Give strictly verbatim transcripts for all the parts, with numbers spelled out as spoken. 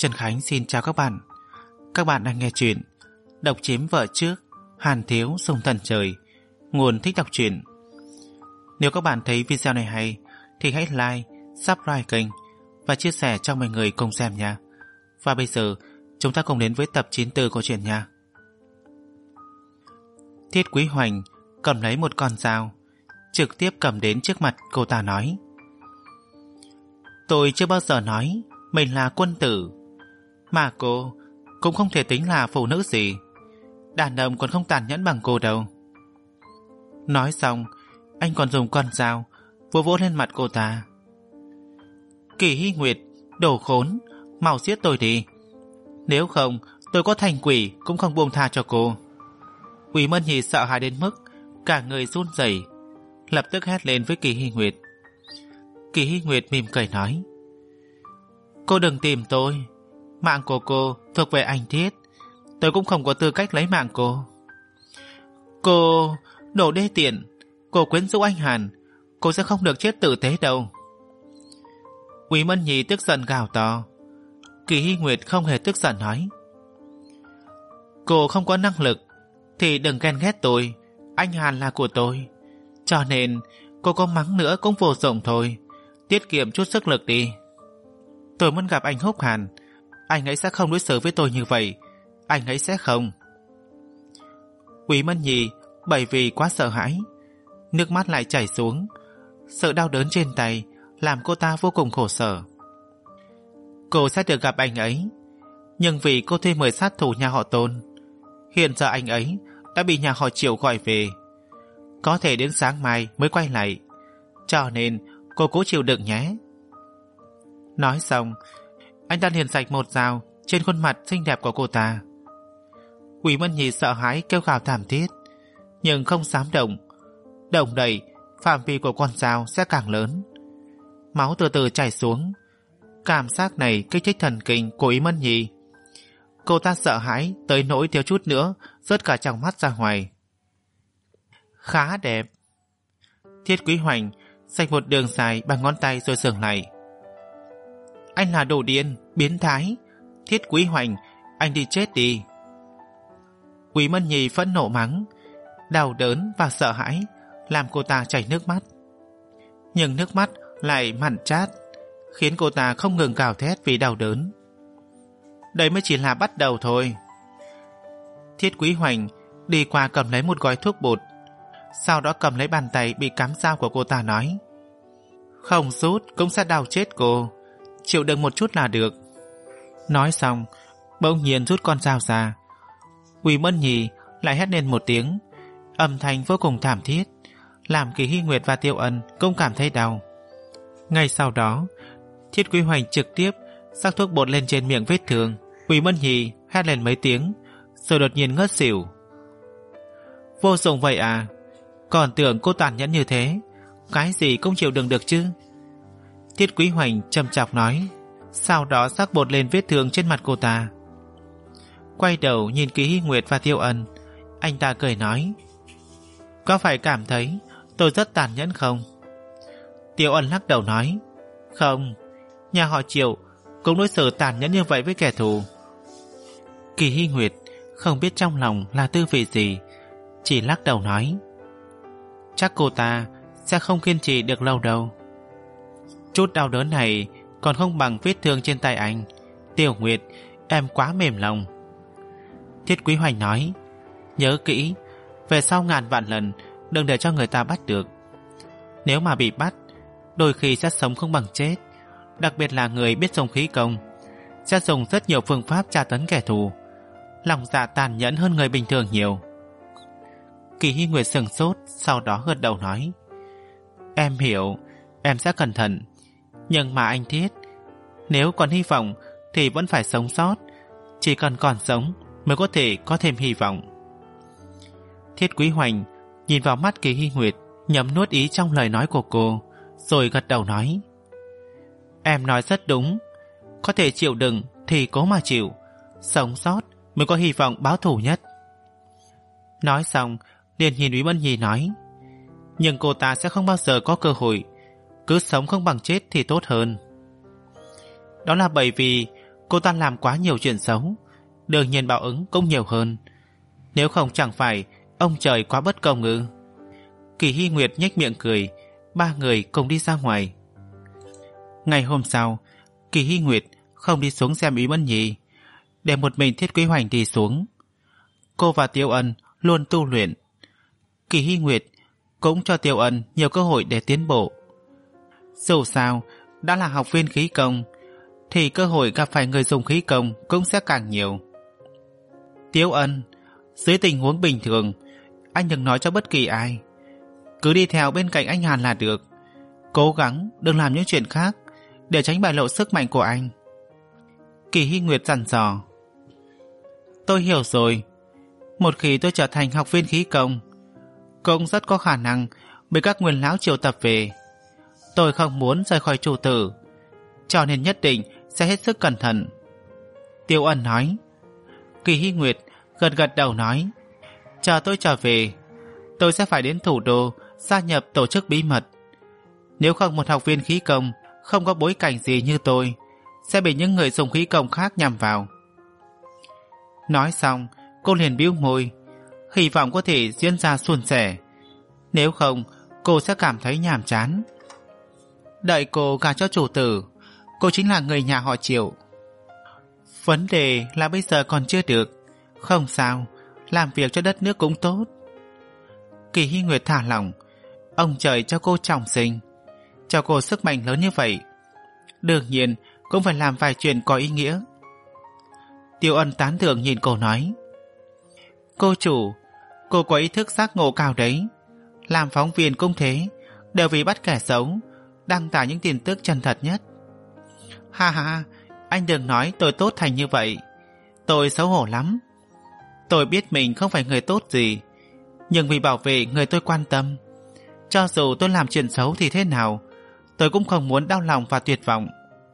Trần Khánh xin chào các bạn. Các bạn đang nghe chuyện Độc chiếm vợ trước, Hàn thiếu sung thần trời, nguồn thích đọc truyện. Nếu các bạn thấy video này hay thì hãy like, subscribe kênh và chia sẻ cho mọi người cùng xem nha. Và bây giờ chúng ta cùng đến với tập chín mươi tư của truyện nha. Thiết Quý Hoành cầm lấy một con dao, trực tiếp cầm đến trước mặt cô ta nói: Tôi chưa bao giờ nói mình là quân tử, mà cô cũng không thể tính là phụ nữ gì. Đàn ông còn không tàn nhẫn bằng cô đâu. Nói xong, anh còn dùng con dao vỗ vỗ lên mặt cô ta. Kỳ Hy Nguyệt, đồ khốn, mau giết tôi đi. Nếu không, tôi có thành quỷ cũng không buông tha cho cô. Quý Mân Nhi sợ hãi đến mức cả người run rẩy, lập tức hét lên với Kỳ Hy Nguyệt. Kỳ Hy Nguyệt mỉm cười nói: Cô đừng tìm tôi, mạng của cô thuộc về anh Thiết, tôi cũng không có tư cách lấy mạng cô. Cô đồ đê tiện, cô quyến rũ anh Hàn, cô sẽ không được chết tử tế đâu. Quý Mân Nhi tức giận gào to. Kỳ Hy Nguyệt không hề tức giận nói: Cô không có năng lực thì đừng ghen ghét tôi, anh Hàn là của tôi, cho nên cô có mắng nữa cũng vô dụng thôi, tiết kiệm chút sức lực đi. Tôi muốn gặp anh Húc Hàn, anh ấy sẽ không đối xử với tôi như vậy, anh ấy sẽ không. Quý Mân Nhi bởi vì quá sợ hãi, nước mắt lại chảy xuống. Sự đau đớn trên tay làm cô ta vô cùng khổ sở. Cô sẽ được gặp anh ấy, nhưng vì cô thuê mời sát thủ nhà họ Tôn, hiện giờ anh ấy đã bị nhà họ Triệu gọi về, có thể đến sáng mai mới quay lại, cho nên cô cố chịu đựng nhé. Nói xong, anh ta liền sạch một dao trên khuôn mặt xinh đẹp của cô ta. Quý Mân Nhi sợ hãi kêu gào thảm thiết, nhưng không dám động. Động đậy, phạm vi của con dao sẽ càng lớn. Máu từ từ chảy xuống. Cảm giác này kích thích thần kinh của Quý Mân Nhi. Cô ta sợ hãi tới nỗi thiếu chút nữa rớt cả trong mắt ra ngoài. Khá đẹp. Thiết Quý Hoành xạch một đường dài bằng ngón tay rồi dừng lại. Anh là đồ điên, biến thái. Thiết Quý Hoành, anh đi chết đi. Quý Mân Nhi phẫn nộ mắng. Đau đớn và sợ hãi làm cô ta chảy nước mắt, nhưng nước mắt lại mặn chát, khiến cô ta không ngừng gào thét vì đau đớn. Đây mới chỉ là bắt đầu thôi. Thiết Quý Hoành đi qua cầm lấy một gói thuốc bột, sau đó cầm lấy bàn tay bị cắm dao của cô ta nói: Không rút cũng sẽ đau chết cô, chịu đựng một chút là được. Nói xong, bỗng nhiên rút con dao ra. Quý Mân Nhi lại hét lên một tiếng, âm thanh vô cùng thảm thiết, làm Kỳ Hy Nguyệt và Tiêu Ân cũng cảm thấy đau. Ngay sau đó, Thiết Quý Hoành trực tiếp sắc thuốc bột lên trên miệng vết thương. Quý Mân Nhi hét lên mấy tiếng, rồi đột nhiên ngất xỉu. Vô dụng vậy à? Còn tưởng cô tàn nhẫn như thế, cái gì cũng chịu đựng được chứ? Thiết Quý Hoành châm chọc nói, sau đó sắc bột lên vết thương trên mặt cô ta. Quay đầu nhìn Kỳ Hy Nguyệt và Tiêu Ân, anh ta cười nói: Có phải cảm thấy tôi rất tàn nhẫn không? Tiêu Ân lắc đầu nói: Không, nhà họ Triệu cũng đối xử tàn nhẫn như vậy với kẻ thù. Kỳ Hy Nguyệt không biết trong lòng là tư vị gì, chỉ lắc đầu nói: Chắc cô ta sẽ không kiên trì được lâu đâu. Chút đau đớn này còn không bằng vết thương trên tay anh. Tiểu Nguyệt, em quá mềm lòng. Thiết Quý Hoành nói: Nhớ kỹ, về sau ngàn vạn lần đừng để cho người ta bắt được. Nếu mà bị bắt, đôi khi sẽ sống không bằng chết. Đặc biệt là người biết dùng khí công, sẽ dùng rất nhiều phương pháp tra tấn kẻ thù, lòng dạ tàn nhẫn hơn người bình thường nhiều. Kỳ Hy Nguyệt sừng sốt, sau đó gật đầu nói: Em hiểu, em sẽ cẩn thận. Nhưng mà anh Thiết, nếu còn hy vọng thì vẫn phải sống sót. Chỉ cần còn sống mới có thể có thêm hy vọng. Thiết Quý Hoành nhìn vào mắt Kỳ Hy Nguyệt, nhấm nuốt ý trong lời nói của cô, rồi gật đầu nói: Em nói rất đúng, có thể chịu đựng thì cố mà chịu, sống sót mới có hy vọng báo thù nhất. Nói xong liền nhìn Quý Mân Nhi nói: Nhưng cô ta sẽ không bao giờ có cơ hội, cứ sống không bằng chết thì tốt hơn. Đó là bởi vì cô ta làm quá nhiều chuyện xấu, đương nhiên báo ứng cũng nhiều hơn. Nếu không chẳng phải ông trời quá bất công ư? Kỳ Hy Nguyệt nhếch miệng cười. Ba người cùng đi ra ngoài. Ngày hôm sau, Kỳ Hy Nguyệt không đi xuống xem Úy Mẫn Nhi, để một mình Thiết Quý Hoành đi xuống. Cô và Tiêu Ân luôn tu luyện. Kỳ Hy Nguyệt cũng cho Tiêu Ân nhiều cơ hội để tiến bộ. Dù sao, đã là học viên khí công, thì cơ hội gặp phải người dùng khí công cũng sẽ càng nhiều. Tiêu Ân, dưới tình huống bình thường, anh đừng nói cho bất kỳ ai. Cứ đi theo bên cạnh anh Hàn là được. Cố gắng đừng làm những chuyện khác, để tránh bại lộ sức mạnh của anh. Kỳ Hy Nguyệt dặn dò. Tôi hiểu rồi. Một khi tôi trở thành học viên khí công, cũng rất có khả năng bị các nguyên lão triệu tập về. Tôi không muốn rời khỏi chủ tử, cho nên nhất định sẽ hết sức cẩn thận. Tiêu Ân nói. Kỳ Hy Nguyệt gật gật đầu nói. Chờ tôi trở về, tôi sẽ phải đến thủ đô gia nhập tổ chức bí mật. Nếu không, một học viên khí công không có bối cảnh gì như tôi sẽ bị những người dùng khí công khác nhằm vào. Nói xong, cô liền bĩu môi, hy vọng có thể diễn ra suôn sẻ. Nếu không, cô sẽ cảm thấy nhàm chán. Đợi cô gả cho chủ tử, cô chính là người nhà họ Triệu. Vấn đề là bây giờ còn chưa được. Không sao, làm việc cho đất nước cũng tốt. Kỳ Hy Nguyệt thả lỏng. Ông trời cho cô trọng sinh, cho cô sức mạnh lớn như vậy, đương nhiên cũng phải làm vài chuyện có ý nghĩa. Tiêu Ân tán thưởng nhìn cô nói. Cô chủ, cô có ý thức giác ngộ cao đấy. Làm phóng viên cũng thế, đều vì bắt kẻ xấu, đăng tải những tin tức chân thật nhất. Ha ha, anh đừng nói tôi tốt thành như vậy. Tôi xấu hổ lắm. Tôi biết mình không phải người tốt gì, nhưng vì bảo vệ người tôi quan tâm, cho dù tôi làm chuyện xấu thì thế nào, tôi cũng không muốn đau lòng và tuyệt vọng.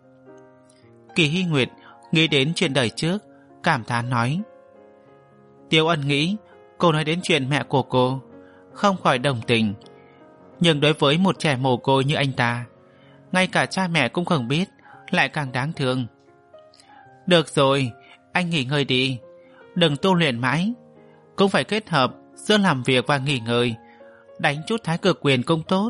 Kỳ Hy Nguyệt nghĩ đến chuyện đời trước, cảm thán nói. Tiêu Ân nghĩ cô nói đến chuyện mẹ của cô, không khỏi đồng tình. Nhưng đối với một trẻ mồ côi như anh ta, ngay cả cha mẹ cũng không biết, lại càng đáng thương. Được rồi, anh nghỉ ngơi đi, đừng tu luyện mãi, cũng phải kết hợp giữa làm việc và nghỉ ngơi, đánh chút thái cực quyền cũng tốt.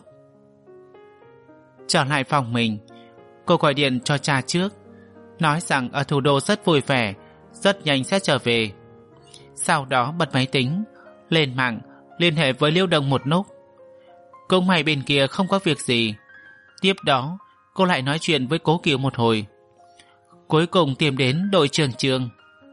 Trở lại phòng mình, cô gọi điện cho cha trước, nói rằng ở thủ đô rất vui vẻ, rất nhanh sẽ trở về. Sau đó bật máy tính, lên mạng liên hệ với Liêu Đồng một lúc. Cũng may bên kia không có việc gì. Tiếp đó cô lại nói chuyện với Cố Kiều một hồi, cuối cùng tìm đến đội trưởng Trường.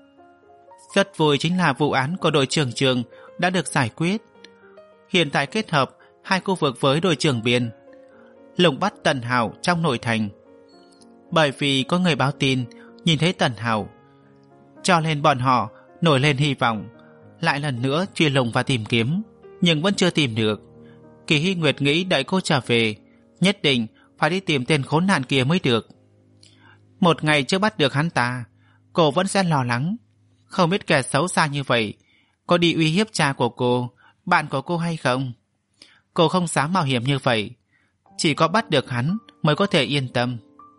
Rất vui chính là vụ án của đội trưởng Trường đã được giải quyết. Hiện tại kết hợp hai khu vực với đội trưởng Biên, lùng bắt Tần Hảo trong nội thành. Bởi vì có người báo tin nhìn thấy Tần Hảo, cho nên bọn họ nổi lên hy vọng lại lần nữa truy lùng và tìm kiếm, nhưng vẫn chưa tìm được. Kỳ Hy Nguyệt nghĩ đợi cô trở về, nhất định phải đi tìm tên khốn nạn kia mới được. Một ngày chưa bắt được hắn ta, cô vẫn sẽ lo lắng, không biết kẻ xấu xa như vậy có đi uy hiếp cha của cô, bạn của cô hay không. Cô không dám mạo hiểm như vậy, chỉ có bắt được hắn mới có thể yên tâm.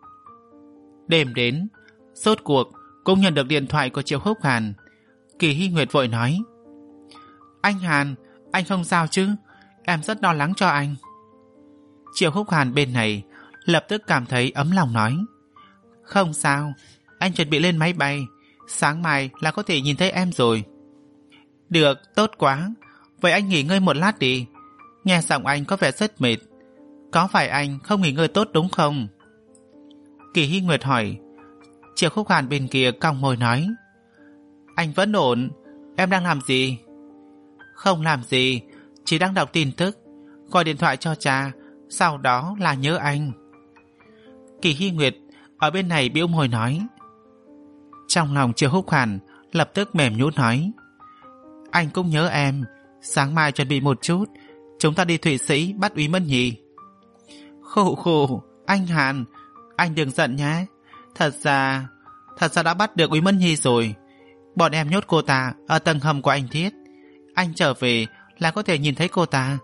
Đêm đến, rốt cuộc cũng nhận được điện thoại của Triệu Húc Hàn. Kỳ Hy Nguyệt vội nói. Anh Hàn, anh không sao chứ? Em rất lo lắng cho anh. Triệu Húc Hàn bên này lập tức cảm thấy ấm lòng nói. Không sao, anh chuẩn bị lên máy bay, sáng mai là có thể nhìn thấy em rồi. Được, tốt quá. Vậy anh nghỉ ngơi một lát đi. Nghe giọng anh có vẻ rất mệt. Có phải anh không nghỉ ngơi tốt đúng không? Kỳ Hy Nguyệt hỏi. Triệu Húc Hàn bên kia cong môi nói. Anh vẫn ổn. Em đang làm gì? Không làm gì, chỉ đang đọc tin tức, gọi điện thoại cho cha, sau đó là nhớ anh. Kỳ Hy Nguyệt ở bên này bĩu môi nói. Trong lòng Triệu Húc Hàn lập tức mềm nhũn nói. Anh cũng nhớ em. Sáng mai chuẩn bị một chút, chúng ta đi Thụy Sĩ bắt Úy Mẫn Nhi. Khổ khổ, anh Hàn, anh đừng giận nhé. Thật ra, thật ra đã bắt được Úy Mẫn Nhi rồi. Bọn em nhốt cô ta ở tầng hầm của anh Thiết. Anh trở về là có thể nhìn thấy cô ta.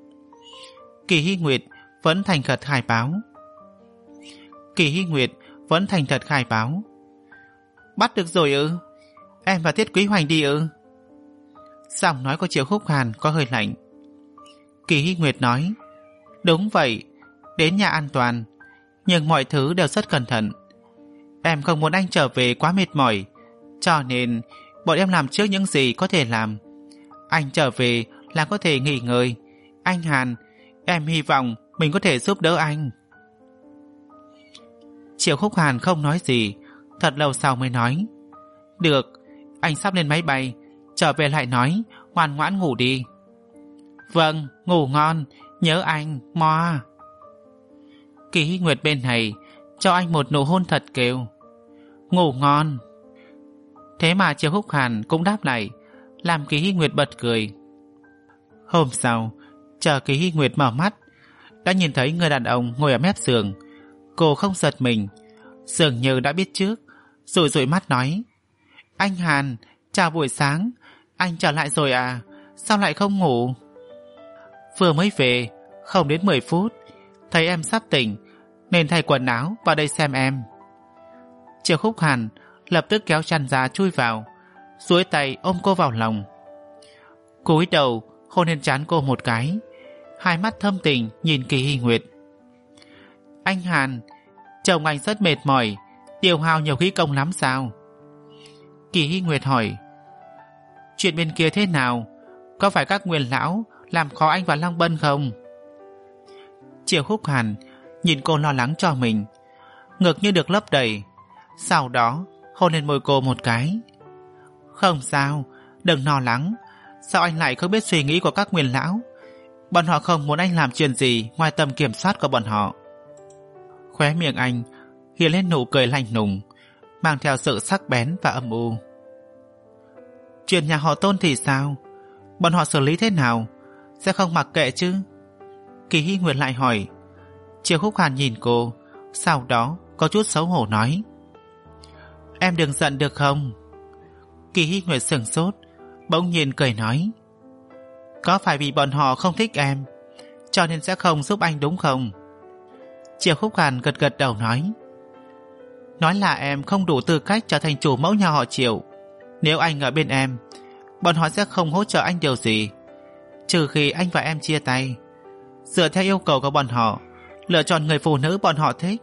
Kỳ Hy Nguyệt vẫn thành thật khai báo. Kỳ Hy Nguyệt vẫn thành thật khai báo. Bắt được rồi ư? Em và Tiết Quý Hoành đi ư? Giọng nói của Triệu Khúc Hàn có hơi lạnh. Kỳ Hy Nguyệt nói, đúng vậy, đến nhà an toàn, nhưng mọi thứ đều rất cẩn thận. Em không muốn anh trở về quá mệt mỏi, cho nên bọn em làm trước những gì có thể làm. Anh trở về là có thể nghỉ ngơi. Anh Hàn, em hy vọng mình có thể giúp đỡ anh. Triệu Khúc Hàn không nói gì, thật lâu sau mới nói, được, anh sắp lên máy bay, trở về lại nói, ngoan ngoãn ngủ đi. Vâng, ngủ ngon, nhớ anh, Moa. Kỳ Hy Nguyệt bên này cho anh một nụ hôn thật kêu, ngủ ngon. Thế mà Triệu Khúc Hàn cũng đáp lại, làm Kỳ Hy Nguyệt bật cười. Hôm sau, chờ Kỳ Hy Nguyệt mở mắt, đã nhìn thấy người đàn ông ngồi ở mép giường. Cô không giật mình, dường như đã biết trước, rồi dụi mắt nói, anh Hàn, chào buổi sáng, anh trở lại rồi à, sao lại không ngủ? Vừa mới về, không đến mười phút, thấy em sắp tỉnh, nên thay quần áo vào đây xem em. Triệu Khúc Hàn lập tức kéo chăn ra chui vào, duỗi tay ôm cô vào lòng. Cúi đầu hôn lên trán cô một cái, hai mắt thâm tình nhìn Kỳ Hy Nguyệt. Anh Hàn, chồng anh rất mệt mỏi, tiêu hao nhiều khí công lắm sao? Kỳ Hy Nguyệt hỏi. Chuyện bên kia thế nào? Có phải các nguyên lão làm khó anh và Lăng Bân không? Triệu Khúc Hàn nhìn cô lo lắng cho mình, ngực như được lấp đầy, sau đó hôn lên môi cô một cái. Không sao, đừng lo lắng. Sao anh lại không biết suy nghĩ của các nguyên lão? Bọn họ không muốn anh làm chuyện gì ngoài tầm kiểm soát của bọn họ. Khóe miệng anh hiện lên nụ cười lạnh lùng, mang theo sự sắc bén và âm u. Chuyện nhà họ Tôn thì sao? Bọn họ xử lý thế nào? Sẽ không mặc kệ chứ? Kỳ Hy Nguyệt lại hỏi. Triệu Khúc Hàn nhìn cô, sau đó có chút xấu hổ nói, em đừng giận được không? Kỳ Hy Nguyệt sửng sốt, bỗng nhiên cười nói, có phải vì bọn họ không thích em cho nên sẽ không giúp anh đúng không? Triệu Khúc Hàn gật gật đầu nói, nói là em không đủ tư cách trở thành chủ mẫu nhà họ Triệu. Nếu anh ở bên em, bọn họ sẽ không hỗ trợ anh điều gì, trừ khi anh và em chia tay, dựa theo yêu cầu của bọn họ, lựa chọn người phụ nữ bọn họ thích.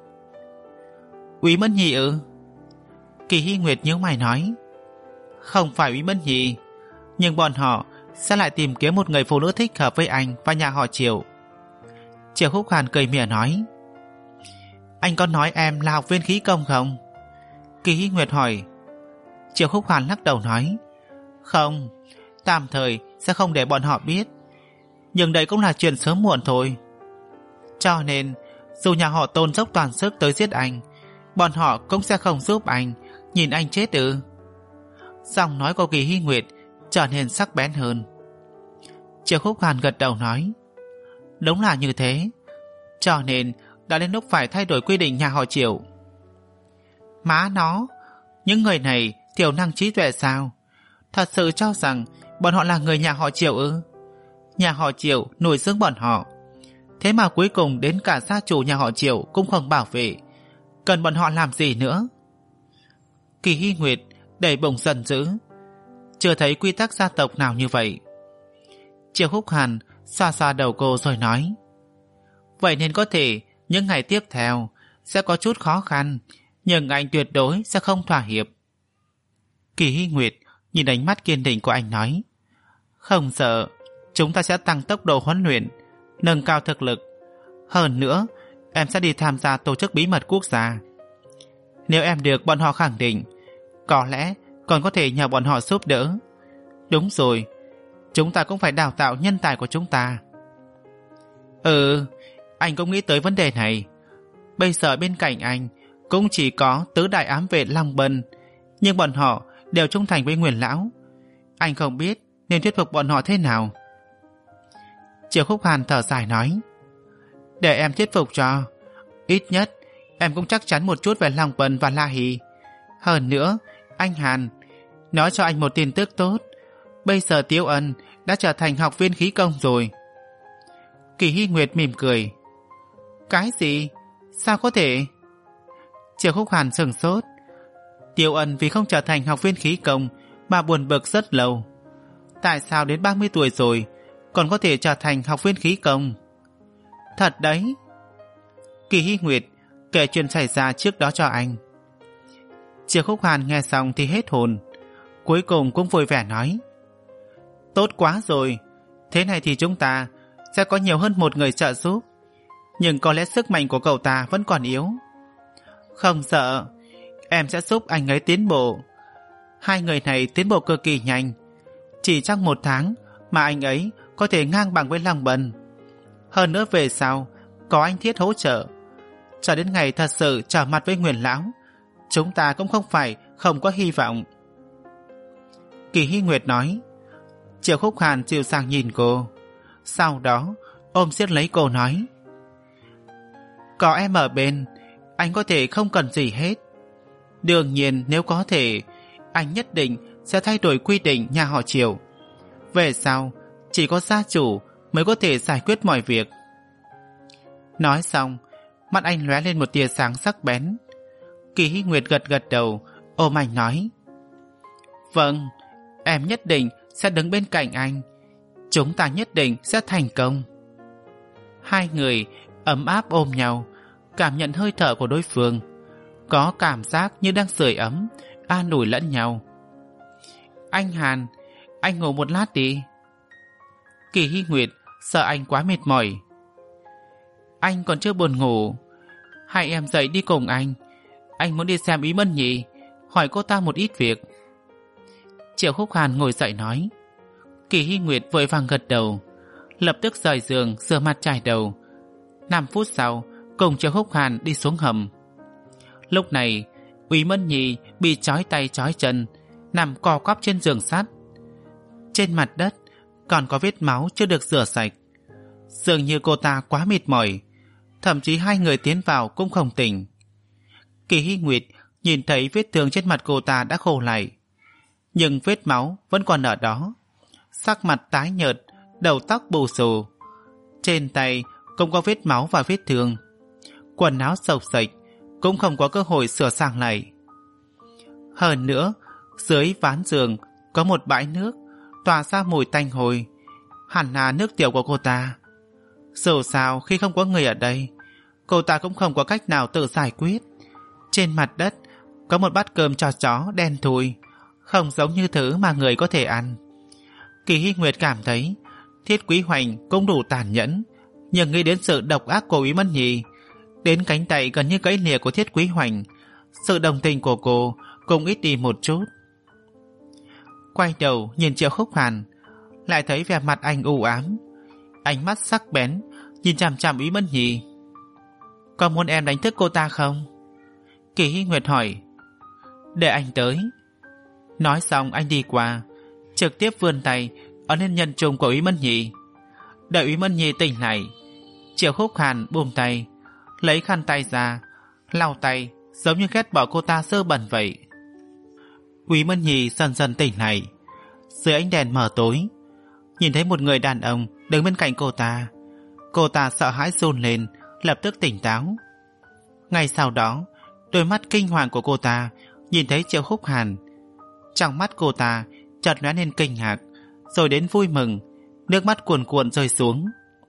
Úy Mẫn Nhi ư? Kỳ Hy Nguyệt nhíu mày nói, không phải Úy Mẫn Nhi, nhưng bọn họ sẽ lại tìm kiếm một người phụ nữ thích hợp với anh và nhà họ Triệu. Triệu Khúc Hàn cười mỉa nói, anh có nói em là học viên khí công không? Kỳ Hy Nguyệt hỏi. Triệu Khúc Hàn lắc đầu nói, không, tạm thời sẽ không để bọn họ biết, nhưng đây cũng là chuyện sớm muộn thôi. Cho nên dù nhà họ Tôn dốc toàn sức tới giết anh, bọn họ cũng sẽ không giúp anh nhìn anh chết ư? Giọng nói của Kỳ Hy Nguyệt trở nên sắc bén hơn. Triệu Khúc Hàn gật đầu nói, đúng là như thế, cho nên đã đến lúc phải thay đổi quy định nhà họ Triệu. Má nó, những người này thiểu năng trí tuệ sao? Thật sự cho rằng bọn họ là người nhà họ Triệu ư? Nhà họ Triệu nuôi dưỡng bọn họ, thế mà cuối cùng đến cả gia chủ nhà họ Triệu cũng không bảo vệ, cần bọn họ làm gì nữa? Kỳ Hy Nguyệt đầy bụng giận dữ, chưa thấy quy tắc gia tộc nào như vậy. Triệu Khúc Hàn xoa xoa đầu cô rồi nói, vậy nên có thể những ngày tiếp theo sẽ có chút khó khăn, nhưng anh tuyệt đối sẽ không thỏa hiệp. Kỳ Hy Nguyệt nhìn ánh mắt kiên định của anh nói, không sợ, chúng ta sẽ tăng tốc độ huấn luyện, nâng cao thực lực. Hơn nữa, em sẽ đi tham gia tổ chức bí mật quốc gia. Nếu em được bọn họ khẳng định, có lẽ còn có thể nhờ bọn họ giúp đỡ. Đúng rồi, chúng ta cũng phải đào tạo nhân tài của chúng ta. Ừ, anh cũng nghĩ tới vấn đề này. Bây giờ bên cạnh anh cũng chỉ có tứ đại ám vệ Lăng Bân, nhưng bọn họ đều trung thành với Nguyên lão. Anh không biết nên thuyết phục bọn họ thế nào. Triệu Khúc Hàn thở dài nói, để em thuyết phục cho, ít nhất em cũng chắc chắn một chút về Lăng Bân và La Hì. Hơn nữa, anh Hàn, nói cho anh một tin tức tốt, bây giờ Tiếu Ân đã trở thành học viên khí công rồi. Kỳ Hy Nguyệt mỉm cười. Cái gì? Sao có thể? Triệu Khúc Hàn sửng sốt. Tiêu Ân vì không trở thành học viên khí công mà buồn bực rất lâu. Tại sao đến ba mươi tuổi rồi còn có thể trở thành học viên khí công? Thật đấy. Kỳ Hy Nguyệt kể chuyện xảy ra trước đó cho anh. Triệu Khúc Hàn nghe xong thì hết hồn, cuối cùng cũng vui vẻ nói: tốt quá rồi, thế này thì chúng ta sẽ có nhiều hơn một người trợ giúp. Nhưng có lẽ sức mạnh của cậu ta vẫn còn yếu. Không sợ, em sẽ giúp anh ấy tiến bộ. Hai người này tiến bộ cực kỳ nhanh, chỉ trong một tháng mà anh ấy có thể ngang bằng với Lăng Bân. Hơn nữa về sau có anh Thiết hỗ trợ, cho đến ngày thật sự trở mặt với Nguyên lão, chúng ta cũng không phải không có hy vọng. Kỳ Hy Nguyệt nói. Triệu Khúc Hàn dịu dàng nhìn cô, sau đó ôm siết lấy cô nói: có em ở bên, anh có thể không cần gì hết. Đương nhiên nếu có thể, anh nhất định sẽ thay đổi quy định nhà họ Triệu. Về sau chỉ có gia chủ mới có thể giải quyết mọi việc. Nói xong, mắt anh lóe lên một tia sáng sắc bén. Kỳ Hy Nguyệt gật gật đầu, ôm anh nói: vâng, em nhất định sẽ đứng bên cạnh anh. Chúng ta nhất định sẽ thành công. Hai người ấm áp ôm nhau, cảm nhận hơi thở của đối phương, có cảm giác như đang sưởi ấm, an ủi lẫn nhau. Anh Hàn, anh ngủ một lát đi. Kỳ Hy Nguyệt sợ anh quá mệt mỏi. Anh còn chưa buồn ngủ, hai em dậy đi cùng anh. Anh muốn đi xem Ý Mân Nhị, hỏi cô ta một ít việc. Triệu Khúc Hàn ngồi dậy nói. Kỳ Hy Nguyệt vội vàng gật đầu, lập tức rời giường rửa mặt chải đầu. Năm phút sau cùng Triệu Khúc Hàn đi xuống hầm. Lúc này Úy Mân Nhị bị trói tay trói chân, nằm co quắp trên giường sắt. Trên mặt đất còn có vết máu chưa được rửa sạch. Dường như cô ta quá mệt mỏi, thậm chí hai người tiến vào cũng không tỉnh. Kỳ Hy Nguyệt nhìn thấy vết thương trên mặt cô ta đã khô lại, nhưng vết máu vẫn còn ở đó. Sắc mặt tái nhợt, đầu tóc bù xù, trên tay cũng có vết máu và vết thương. Quần áo xộc xệch, cũng không có cơ hội sửa sang lại. Hơn nữa, dưới ván giường có một bãi nước tỏa ra mùi tanh hôi, hẳn là nước tiểu của cô ta. Dù sao khi không có người ở đây, cô ta cũng không có cách nào tự giải quyết. Trên mặt đất có một bát cơm cho chó đen thui, không giống như thứ mà người có thể ăn. Kỳ Hy Nguyệt cảm thấy Thiết Quý Hoành cũng đủ tàn nhẫn, nhưng nghĩ đến sự độc ác của Úy Mân Nhị, đến cánh tay gần như gãy lìa của Thiết Quý Hoành, sự đồng tình của cô cũng ít đi một chút. Quay đầu nhìn Triệu Khúc Hàn, lại thấy vẻ mặt anh u ám, ánh mắt sắc bén nhìn chằm chằm Úy Mân Nhị. Có muốn em đánh thức cô ta không? Kỳ Hy Nguyệt hỏi. Để anh tới. Nói xong anh đi qua, trực tiếp vươn tay ấn lên nhân trung của Úy Mân Nhị. Đợi Úy Mân Nhị tỉnh lại, Triệu Khúc Hàn buông tay, lấy khăn tay ra, lau tay giống như ghét bỏ cô ta dơ bẩn vậy. Úy Mân Nhị dần dần tỉnh lại. Dưới ánh đèn mờ tối, nhìn thấy một người đàn ông đứng bên cạnh cô ta. Cô ta sợ hãi run lên, lập tức tỉnh táo. Ngay sau đó, đôi mắt kinh hoàng của cô ta nhìn thấy Triệu Khúc Hàn. Trong mắt cô ta chợt lóe lên kinh ngạc, rồi đến vui mừng, nước mắt cuồn cuộn rơi xuống.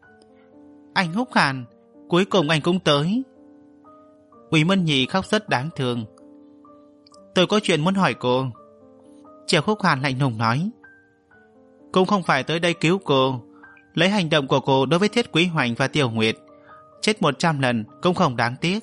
Anh Khúc Hàn, cuối cùng anh cũng tới. Úy Mân Nhị khóc rất đáng thương. Tôi có chuyện muốn hỏi cô. Triệu Khúc Hàn lạnh lùng nói. Cũng không phải tới đây cứu cô. Lấy hành động của cô đối với Thiết Quý Hoành và Tiểu Nguyệt, chết một trăm lần cũng không đáng tiếc.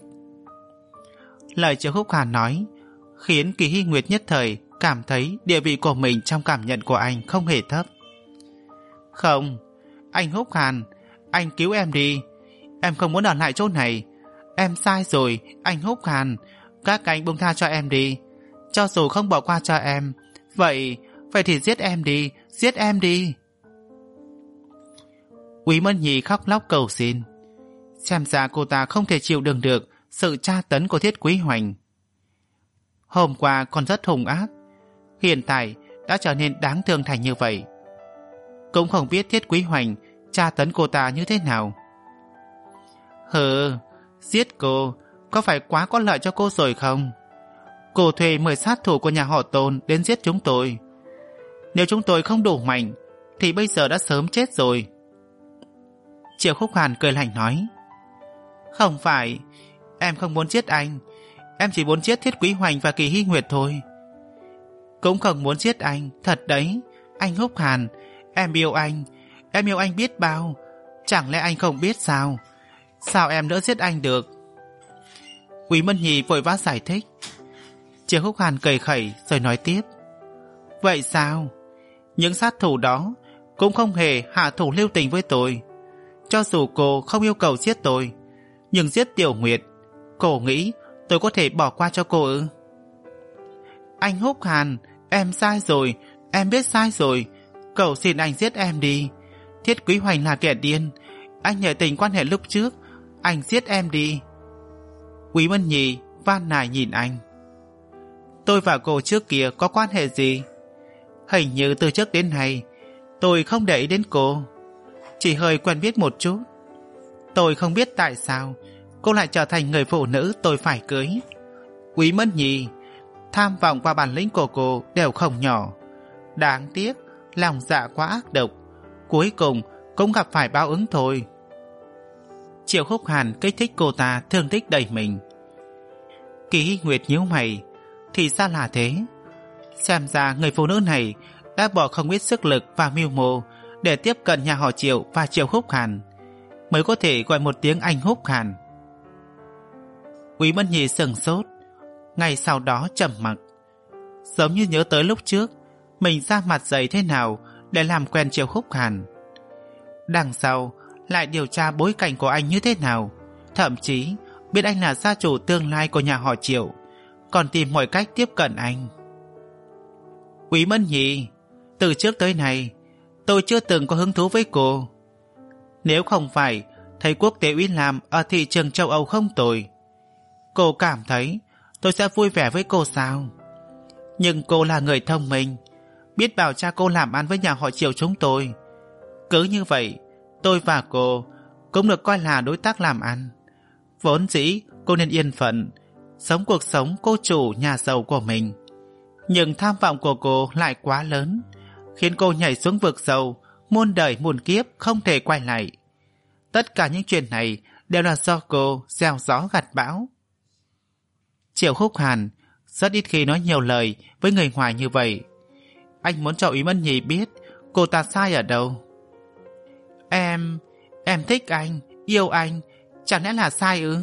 Lời Triệu Khúc Hàn nói khiến Kỳ Hy Nguyệt nhất thời cảm thấy địa vị của mình trong cảm nhận của anh không hề thấp. Không, anh Húc Hàn, anh cứu em đi. Em không muốn ở lại chỗ này. Em sai rồi, anh Húc Hàn. Các anh buông tha cho em đi. Cho dù không bỏ qua cho em, Vậy, vậy thì giết em đi, giết em đi. Úy Mân Nhị khóc lóc cầu xin. Xem ra cô ta không thể chịu đựng được sự tra tấn của Thiết Quý Hoành. Hôm qua còn rất hung ác, hiện tại đã trở nên đáng thương thành như vậy. Cũng không biết Thiết Quý Hoành tra tấn cô ta như thế nào. Hừ, giết cô có phải quá có lợi cho cô rồi không? Cô thuê mười sát thủ của nhà họ Tôn đến giết chúng tôi. Nếu chúng tôi không đủ mạnh thì bây giờ đã sớm chết rồi. Triệu Khúc Hàn cười lạnh nói, không phải, em không muốn giết anh. Em chỉ muốn giết Thiết Quý Hoành và Kỳ Hy Nguyệt thôi. Cũng không muốn giết anh, thật đấy. Anh Húc Hàn, em yêu anh. Em yêu anh biết bao. Chẳng lẽ anh không biết sao? Sao em đỡ giết anh được? Quý Mân Nhì vội vã giải thích. Triệu Húc Hàn cười khẩy rồi nói tiếp, vậy sao? Những sát thủ đó cũng không hề hạ thủ lưu tình với tôi. Cho dù cô không yêu cầu giết tôi, nhưng giết Tiểu Nguyệt, cô nghĩ tôi có thể bỏ qua cho cô ư? Anh Húc Hàn, em sai rồi. Em biết sai rồi. Cầu xin anh giết em đi. Thiết Quý Hoành là kẻ điên. Anh nhờ tình quan hệ lúc trước, anh giết em đi. Quý Mân Nhì van nài nhìn anh. Tôi và cô trước kia có quan hệ gì? Hình như từ trước đến nay tôi không để ý đến cô, chỉ hơi quen biết một chút. Tôi không biết tại sao cô lại trở thành người phụ nữ tôi phải cưới. Quý Mân Nhì, tham vọng và bản lĩnh của cô đều không nhỏ. Đáng tiếc lòng dạ quá ác độc, cuối cùng cũng gặp phải báo ứng thôi. Triệu Khúc Hàn kích thích cô ta thương tích đầy mình. Kỳ Hy Nguyệt nhíu mày, thì ra là thế. Xem ra người phụ nữ này đã bỏ không ít sức lực và mưu mô để tiếp cận nhà họ Triệu và Triệu Húc Hàn, mới có thể gọi một tiếng anh Húc Hàn. Quý Mân Nhì sừng sốt, ngay sau đó trầm mặc, giống như nhớ tới lúc trước mình ra mặt dày thế nào để làm quen Triệu Húc Hàn. Đằng sau lại điều tra bối cảnh của anh như thế nào, thậm chí biết anh là gia chủ tương lai của nhà họ Triệu, còn tìm mọi cách tiếp cận anh. Quý Mân Nhì, từ trước tới nay tôi chưa từng có hứng thú với cô. Nếu không phải thấy quốc tế uy làm ở thị trường châu Âu không tồi, cô cảm thấy tôi sẽ vui vẻ với cô sao? Nhưng cô là người thông minh, biết bảo cha cô làm ăn với nhà họ Triệu chúng tôi. Cứ như vậy, tôi và cô cũng được coi là đối tác làm ăn. Vốn dĩ cô nên yên phận sống cuộc sống cô chủ nhà giàu của mình, nhưng tham vọng của cô lại quá lớn, khiến cô nhảy xuống vực sâu muôn đời muôn kiếp không thể quay lại. Tất cả những chuyện này đều là do cô gieo gió gặt bão. Triệu Húc Hàn rất ít khi nói nhiều lời với người ngoài như vậy. Anh muốn cho Ý Mân Nhì biết cô ta sai ở đâu. Em, em thích anh, yêu anh, chẳng lẽ là sai ư?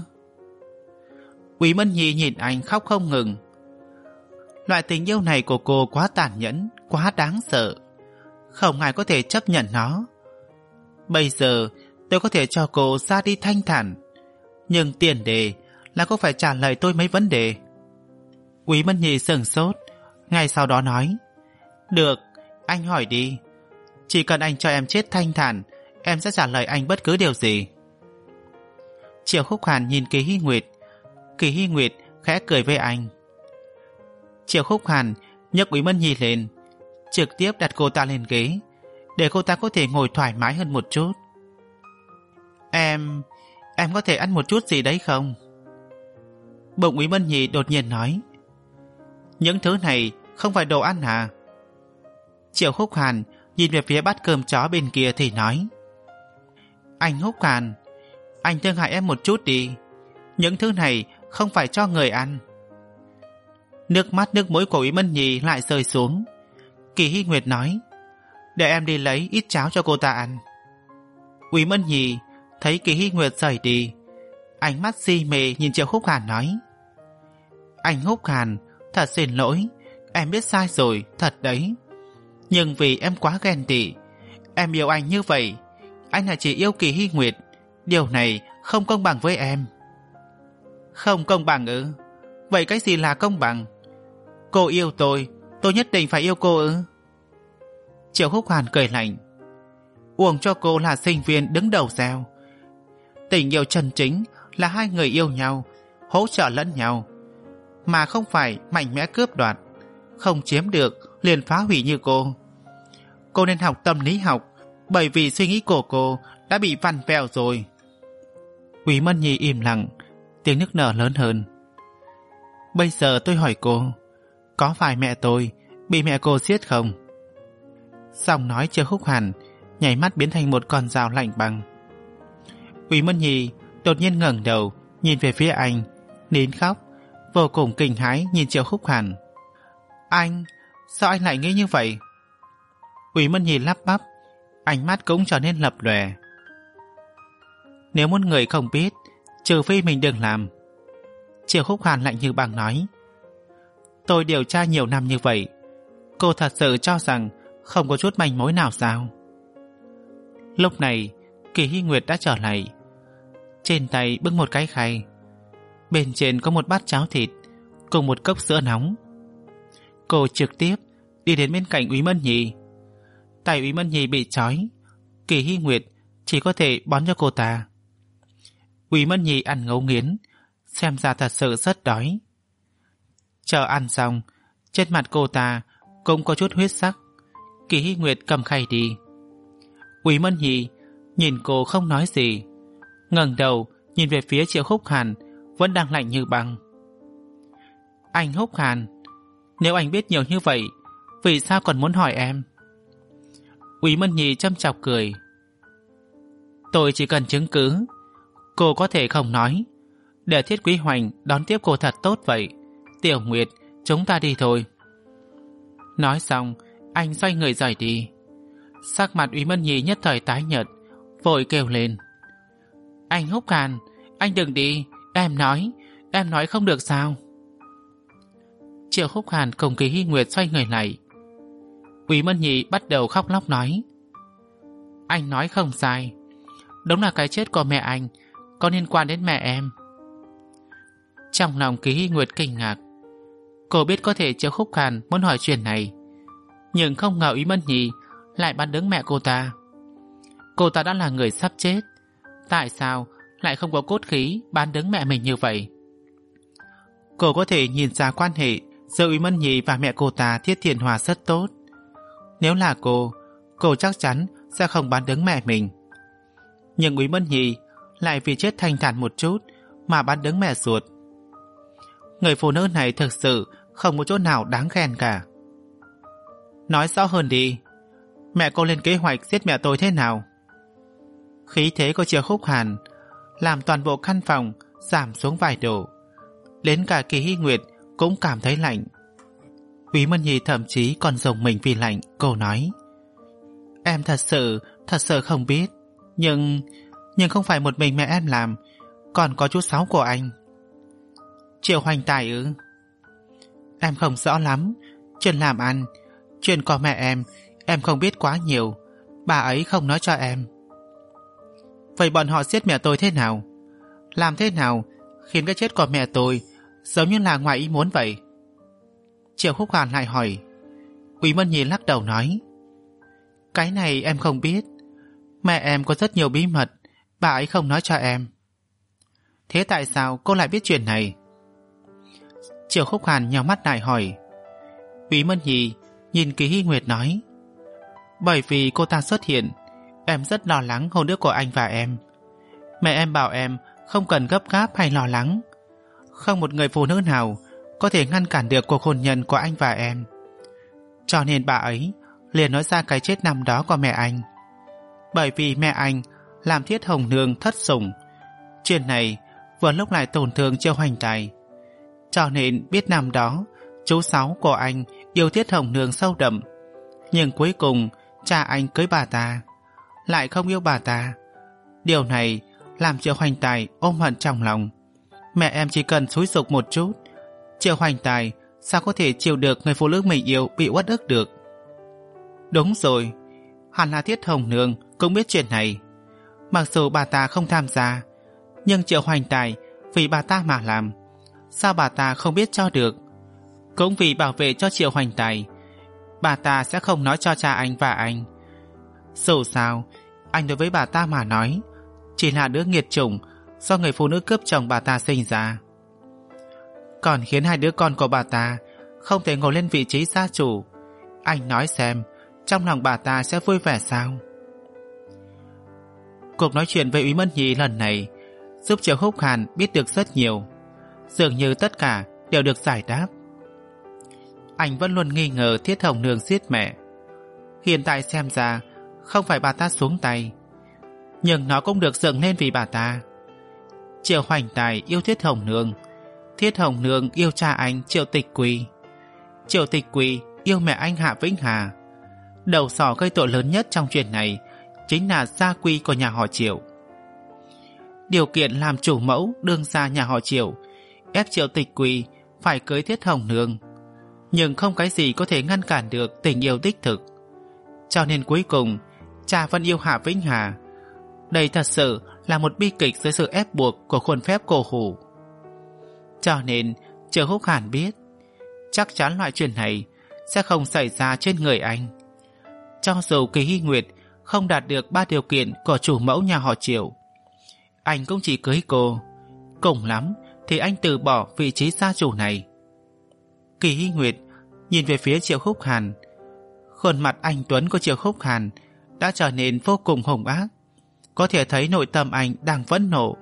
Quý Mân Nhì nhìn anh khóc không ngừng. Loại tình yêu này của cô quá tàn nhẫn, quá đáng sợ, không ai có thể chấp nhận nó. Bây giờ tôi có thể cho cô ra đi thanh thản, nhưng tiền đề là cô phải trả lời tôi mấy vấn đề. Quý Mân Nhì sửng sốt, ngay sau đó nói, được, anh hỏi đi. Chỉ cần anh cho em chết thanh thản, em sẽ trả lời anh bất cứ điều gì. Triệu Khúc Hàn nhìn Kỳ Hy Nguyệt. Kỳ Hy Nguyệt khẽ cười với anh. Triệu Khúc Hàn nhấc Quý Mân Nhì lên, trực tiếp đặt cô ta lên ghế để cô ta có thể ngồi thoải mái hơn một chút. Em, em có thể ăn một chút gì đấy không? Bỗng Quý Mân Nhì đột nhiên nói, những thứ này không phải đồ ăn à? Triệu Khúc Hàn nhìn về phía bát cơm chó bên kia thì nói, anh Húc Hàn, anh thương hại em một chút đi. Những thứ này không phải cho người ăn. Nước mắt nước mũi của Quý Mân Nhì lại rơi xuống. Kỳ Hy Nguyệt nói, để em đi lấy ít cháo cho cô ta ăn. Quý Mân Nhì thấy Kỳ Hy Nguyệt rời đi, ánh mắt si mê nhìn Triệu Húc Hàn nói, anh Húc Hàn, thật xin lỗi, em biết sai rồi, thật đấy. Nhưng vì em quá ghen tị, em yêu anh như vậy, anh lại chỉ yêu Kỳ Hy Nguyệt. Điều này không công bằng với em. Không công bằng ư? Vậy cái gì là công bằng? Cô yêu tôi, tôi nhất định phải yêu cô ư? Triệu Húc Hàn cười lạnh. Uổng cho cô là sinh viên đứng đầu gieo. Tình yêu chân chính là hai người yêu nhau, hỗ trợ lẫn nhau, mà không phải mạnh mẽ cướp đoạt, không chiếm được liền phá hủy như cô. Cô nên học tâm lý học, bởi vì suy nghĩ của cô đã bị vặn vẹo rồi. Quý Mân Nhì im lặng, tiếng nức nở lớn hơn. Bây giờ tôi hỏi cô, có phải mẹ tôi bị mẹ cô giết không? Giọng nói Triệu Húc Hàn nhảy mắt biến thành một con dao lạnh băng. Úy Mân Nhi đột nhiên ngẩng đầu nhìn về phía anh, nín khóc, vô cùng kinh hãi nhìn Triệu Húc Hàn. Anh, sao anh lại nghĩ như vậy? Úy Mân Nhi lắp bắp, ánh mắt cũng trở nên lập lòe. Nếu muốn người không biết, trừ phi mình đừng làm. Triệu Húc Hàn lạnh như băng nói. Tôi điều tra nhiều năm như vậy, cô thật sự cho rằng không có chút manh mối nào sao? Lúc này Kỳ Hy Nguyệt đã trở lại, trên tay bưng một cái khay, bên trên có một bát cháo thịt cùng một cốc sữa nóng. Cô trực tiếp đi đến bên cạnh Úy Mân Nhi. Tay Úy Mân Nhi bị trói, Kỳ Hy Nguyệt chỉ có thể bón cho cô ta. Úy Mân Nhi ăn ngấu nghiến, xem ra thật sự rất đói. Chờ ăn xong, trên mặt cô ta cũng có chút huyết sắc. Kỳ Hy Nguyệt cầm khay đi. Úy Mân Nhi nhìn cô không nói gì, ngẩng đầu nhìn về phía Triệu Húc Hàn vẫn đang lạnh như băng. Anh Húc Hàn, nếu anh biết nhiều như vậy, vì sao còn muốn hỏi em? Úy Mân Nhi châm chọc cười. Tôi chỉ cần chứng cứ. Cô có thể không nói, để Thiết Quý Hoành đón tiếp cô thật tốt vậy. Tiểu Nguyệt, chúng ta đi thôi. Nói xong, anh xoay người rời đi. Sắc mặt Úy Mân Nhi nhất thời tái nhợt, vội kêu lên. Anh Húc Hàn, anh đừng đi, em nói, em nói không được sao? Triệu Húc Hàn cùng Kỳ Hy Nguyệt xoay người lại. Úy Mân Nhi bắt đầu khóc lóc nói. Anh nói không sai, đúng là cái chết của mẹ anh có liên quan đến mẹ em. Trong lòng Kỳ Hy Nguyệt kinh ngạc. Cô biết có thể Triệu Húc Hàn muốn hỏi chuyện này, nhưng không ngờ Úy Mân Nhi lại bán đứng mẹ cô ta. Cô ta đã là người sắp chết, tại sao lại không có cốt khí bán đứng mẹ mình như vậy? Cô có thể nhìn ra quan hệ giữa Úy Mân Nhi và mẹ cô ta Thiết Thiền Hòa rất tốt. Nếu là cô, cô chắc chắn sẽ không bán đứng mẹ mình. Nhưng Úy Mân Nhi lại vì chết thanh thản một chút mà bán đứng mẹ ruột. Người phụ nữ này thực sự không có chỗ nào đáng khen cả. Nói rõ hơn đi, mẹ cô lên kế hoạch giết mẹ tôi thế nào? Khí thế của Triệu Húc Hàn làm toàn bộ căn phòng giảm xuống vài độ, đến cả Kỳ Hy Nguyệt cũng cảm thấy lạnh. Úy Mân Nhi thậm chí còn rùng mình vì lạnh. Cô nói, em thật sự thật sự không biết, nhưng nhưng không phải một mình mẹ em làm, còn có chú Sáu của anh. Triệu Hoành Tài ư? Em không rõ lắm, chuyện làm ăn, chuyện của mẹ em em không biết quá nhiều, bà ấy không nói cho em. Vậy bọn họ giết mẹ tôi thế nào? Làm thế nào khiến cái chết của mẹ tôi giống như là ngoài ý muốn vậy? Triệu Húc Hàn lại hỏi. Úy Mân Nhi lắc đầu nói, cái này em không biết, mẹ em có rất nhiều bí mật, bà ấy không nói cho em. Thế tại sao cô lại biết chuyện này? Triệu Húc Hàn nhào mắt lại hỏi. Úy Mân Nhi nhìn Kỳ Hy Nguyệt nói, bởi vì cô ta xuất hiện, em rất lo lắng hôn ước của anh và em. Mẹ em bảo em không cần gấp gáp hay lo lắng, không một người phụ nữ nào có thể ngăn cản được cuộc hôn nhân của anh và em. Cho nên bà ấy liền nói ra cái chết năm đó của mẹ anh. Bởi vì mẹ anh làm Thiết Hồng Nương thất sủng, chuyện này vừa lúc lại tổn thương Triệu Hoành Tài, cho nên biết năm đó chú Sáu của anh yêu Thiết Hồng Nương sâu đậm, nhưng cuối cùng cha anh cưới bà ta lại không yêu bà ta. Điều này làm Triệu Hoành Tài ôm hận trong lòng. Mẹ em chỉ cần xúi giục một chút, Triệu Hoành Tài sao có thể chịu được người phụ nữ mình yêu bị uất ức được? Đúng rồi, hẳn là Thiết Hồng Nương cũng biết chuyện này. Mặc dù bà ta không tham gia, nhưng Triệu Hoành Tài vì bà ta mà làm, sao bà ta không biết cho được? Cũng vì bảo vệ cho Triệu Hoành Tài, bà ta sẽ không nói cho cha anh và anh. Dù sao, anh đối với bà ta mà nói chỉ là đứa nghiệt chủng do người phụ nữ cướp chồng bà ta sinh ra, còn khiến hai đứa con của bà ta không thể ngồi lên vị trí gia chủ. Anh nói xem, trong lòng bà ta sẽ vui vẻ sao? Cuộc nói chuyện với Úy Mân Nhi lần này giúp Triệu Húc Hàn biết được rất nhiều. Dường như tất cả đều được giải đáp. Anh vẫn luôn nghi ngờ Thiết Hồng Nương giết mẹ. Hiện tại xem ra không phải bà ta xuống tay, nhưng nó cũng được dựng lên vì bà ta. Triệu Hoành Tài yêu Thiết Hồng Nương, Thiết Hồng Nương yêu cha anh Triệu Tịch Quỳ, Triệu Tịch Quỳ yêu mẹ anh Hạ Vĩnh Hà. Đầu sỏ gây tội lớn nhất trong chuyện này chính là gia quy của nhà họ Triệu. Điều kiện làm chủ mẫu đương gia nhà họ Triệu ép Triệu Tịch Quỳ phải cưới Thiết Hồng Nương, nhưng không cái gì có thể ngăn cản được tình yêu đích thực. Cho nên cuối cùng cha vẫn yêu Hạ Vĩnh Hà. Đây thật sự là một bi kịch dưới sự ép buộc của khuôn phép cổ hủ. Cho nên Triệu Húc Hàn biết chắc chắn loại chuyện này sẽ không xảy ra trên người anh. Cho dù Kỳ Hy Nguyệt không đạt được ba điều kiện của chủ mẫu nhà họ Triệu, anh cũng chỉ cưới cô. Cùng lắm thì anh từ bỏ vị trí gia chủ này. Kỳ Hy Nguyệt nhìn về phía Triệu Húc Hàn. Khuôn mặt anh tuấn của Triệu Húc Hàn đã trở nên vô cùng hung ác. Có thể thấy nội tâm anh đang phẫn nộ.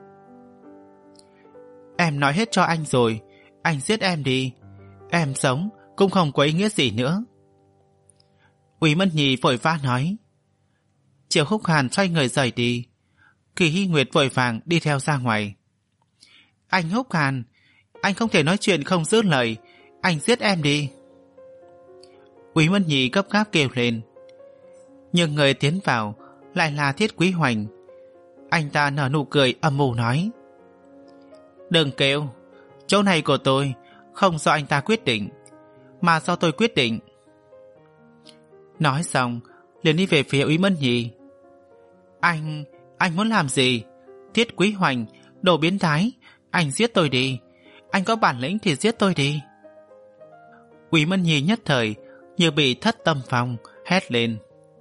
Em nói hết cho anh rồi, anh giết em đi. Em sống cũng không có ý nghĩa gì nữa. Úy Mẫn Nhi vội vã nói. Triệu Húc Hàn xoay người rời đi. Kỳ Hy Nguyệt vội vàng đi theo ra ngoài. Anh Húc Hàn, anh không thể nói chuyện không giữ lời, anh giết em đi. Úy Mẫn Nhi gấp gáp kêu lên. Nhưng người tiến vào lại là Thiết Quý Hoành. Anh ta nở nụ cười âm mưu nói. Đừng kêu, chỗ này của tôi không do anh ta quyết định, mà do tôi quyết định. Nói xong liền đi về phía Úy Mẫn Nhi. Anh, anh muốn làm gì? Thiết Quý Hoành, đồ biến thái, anh giết tôi đi. Anh có bản lĩnh thì giết tôi đi. Úy Mẫn Nhi nhất thời như bị thất tâm phong, hét lên.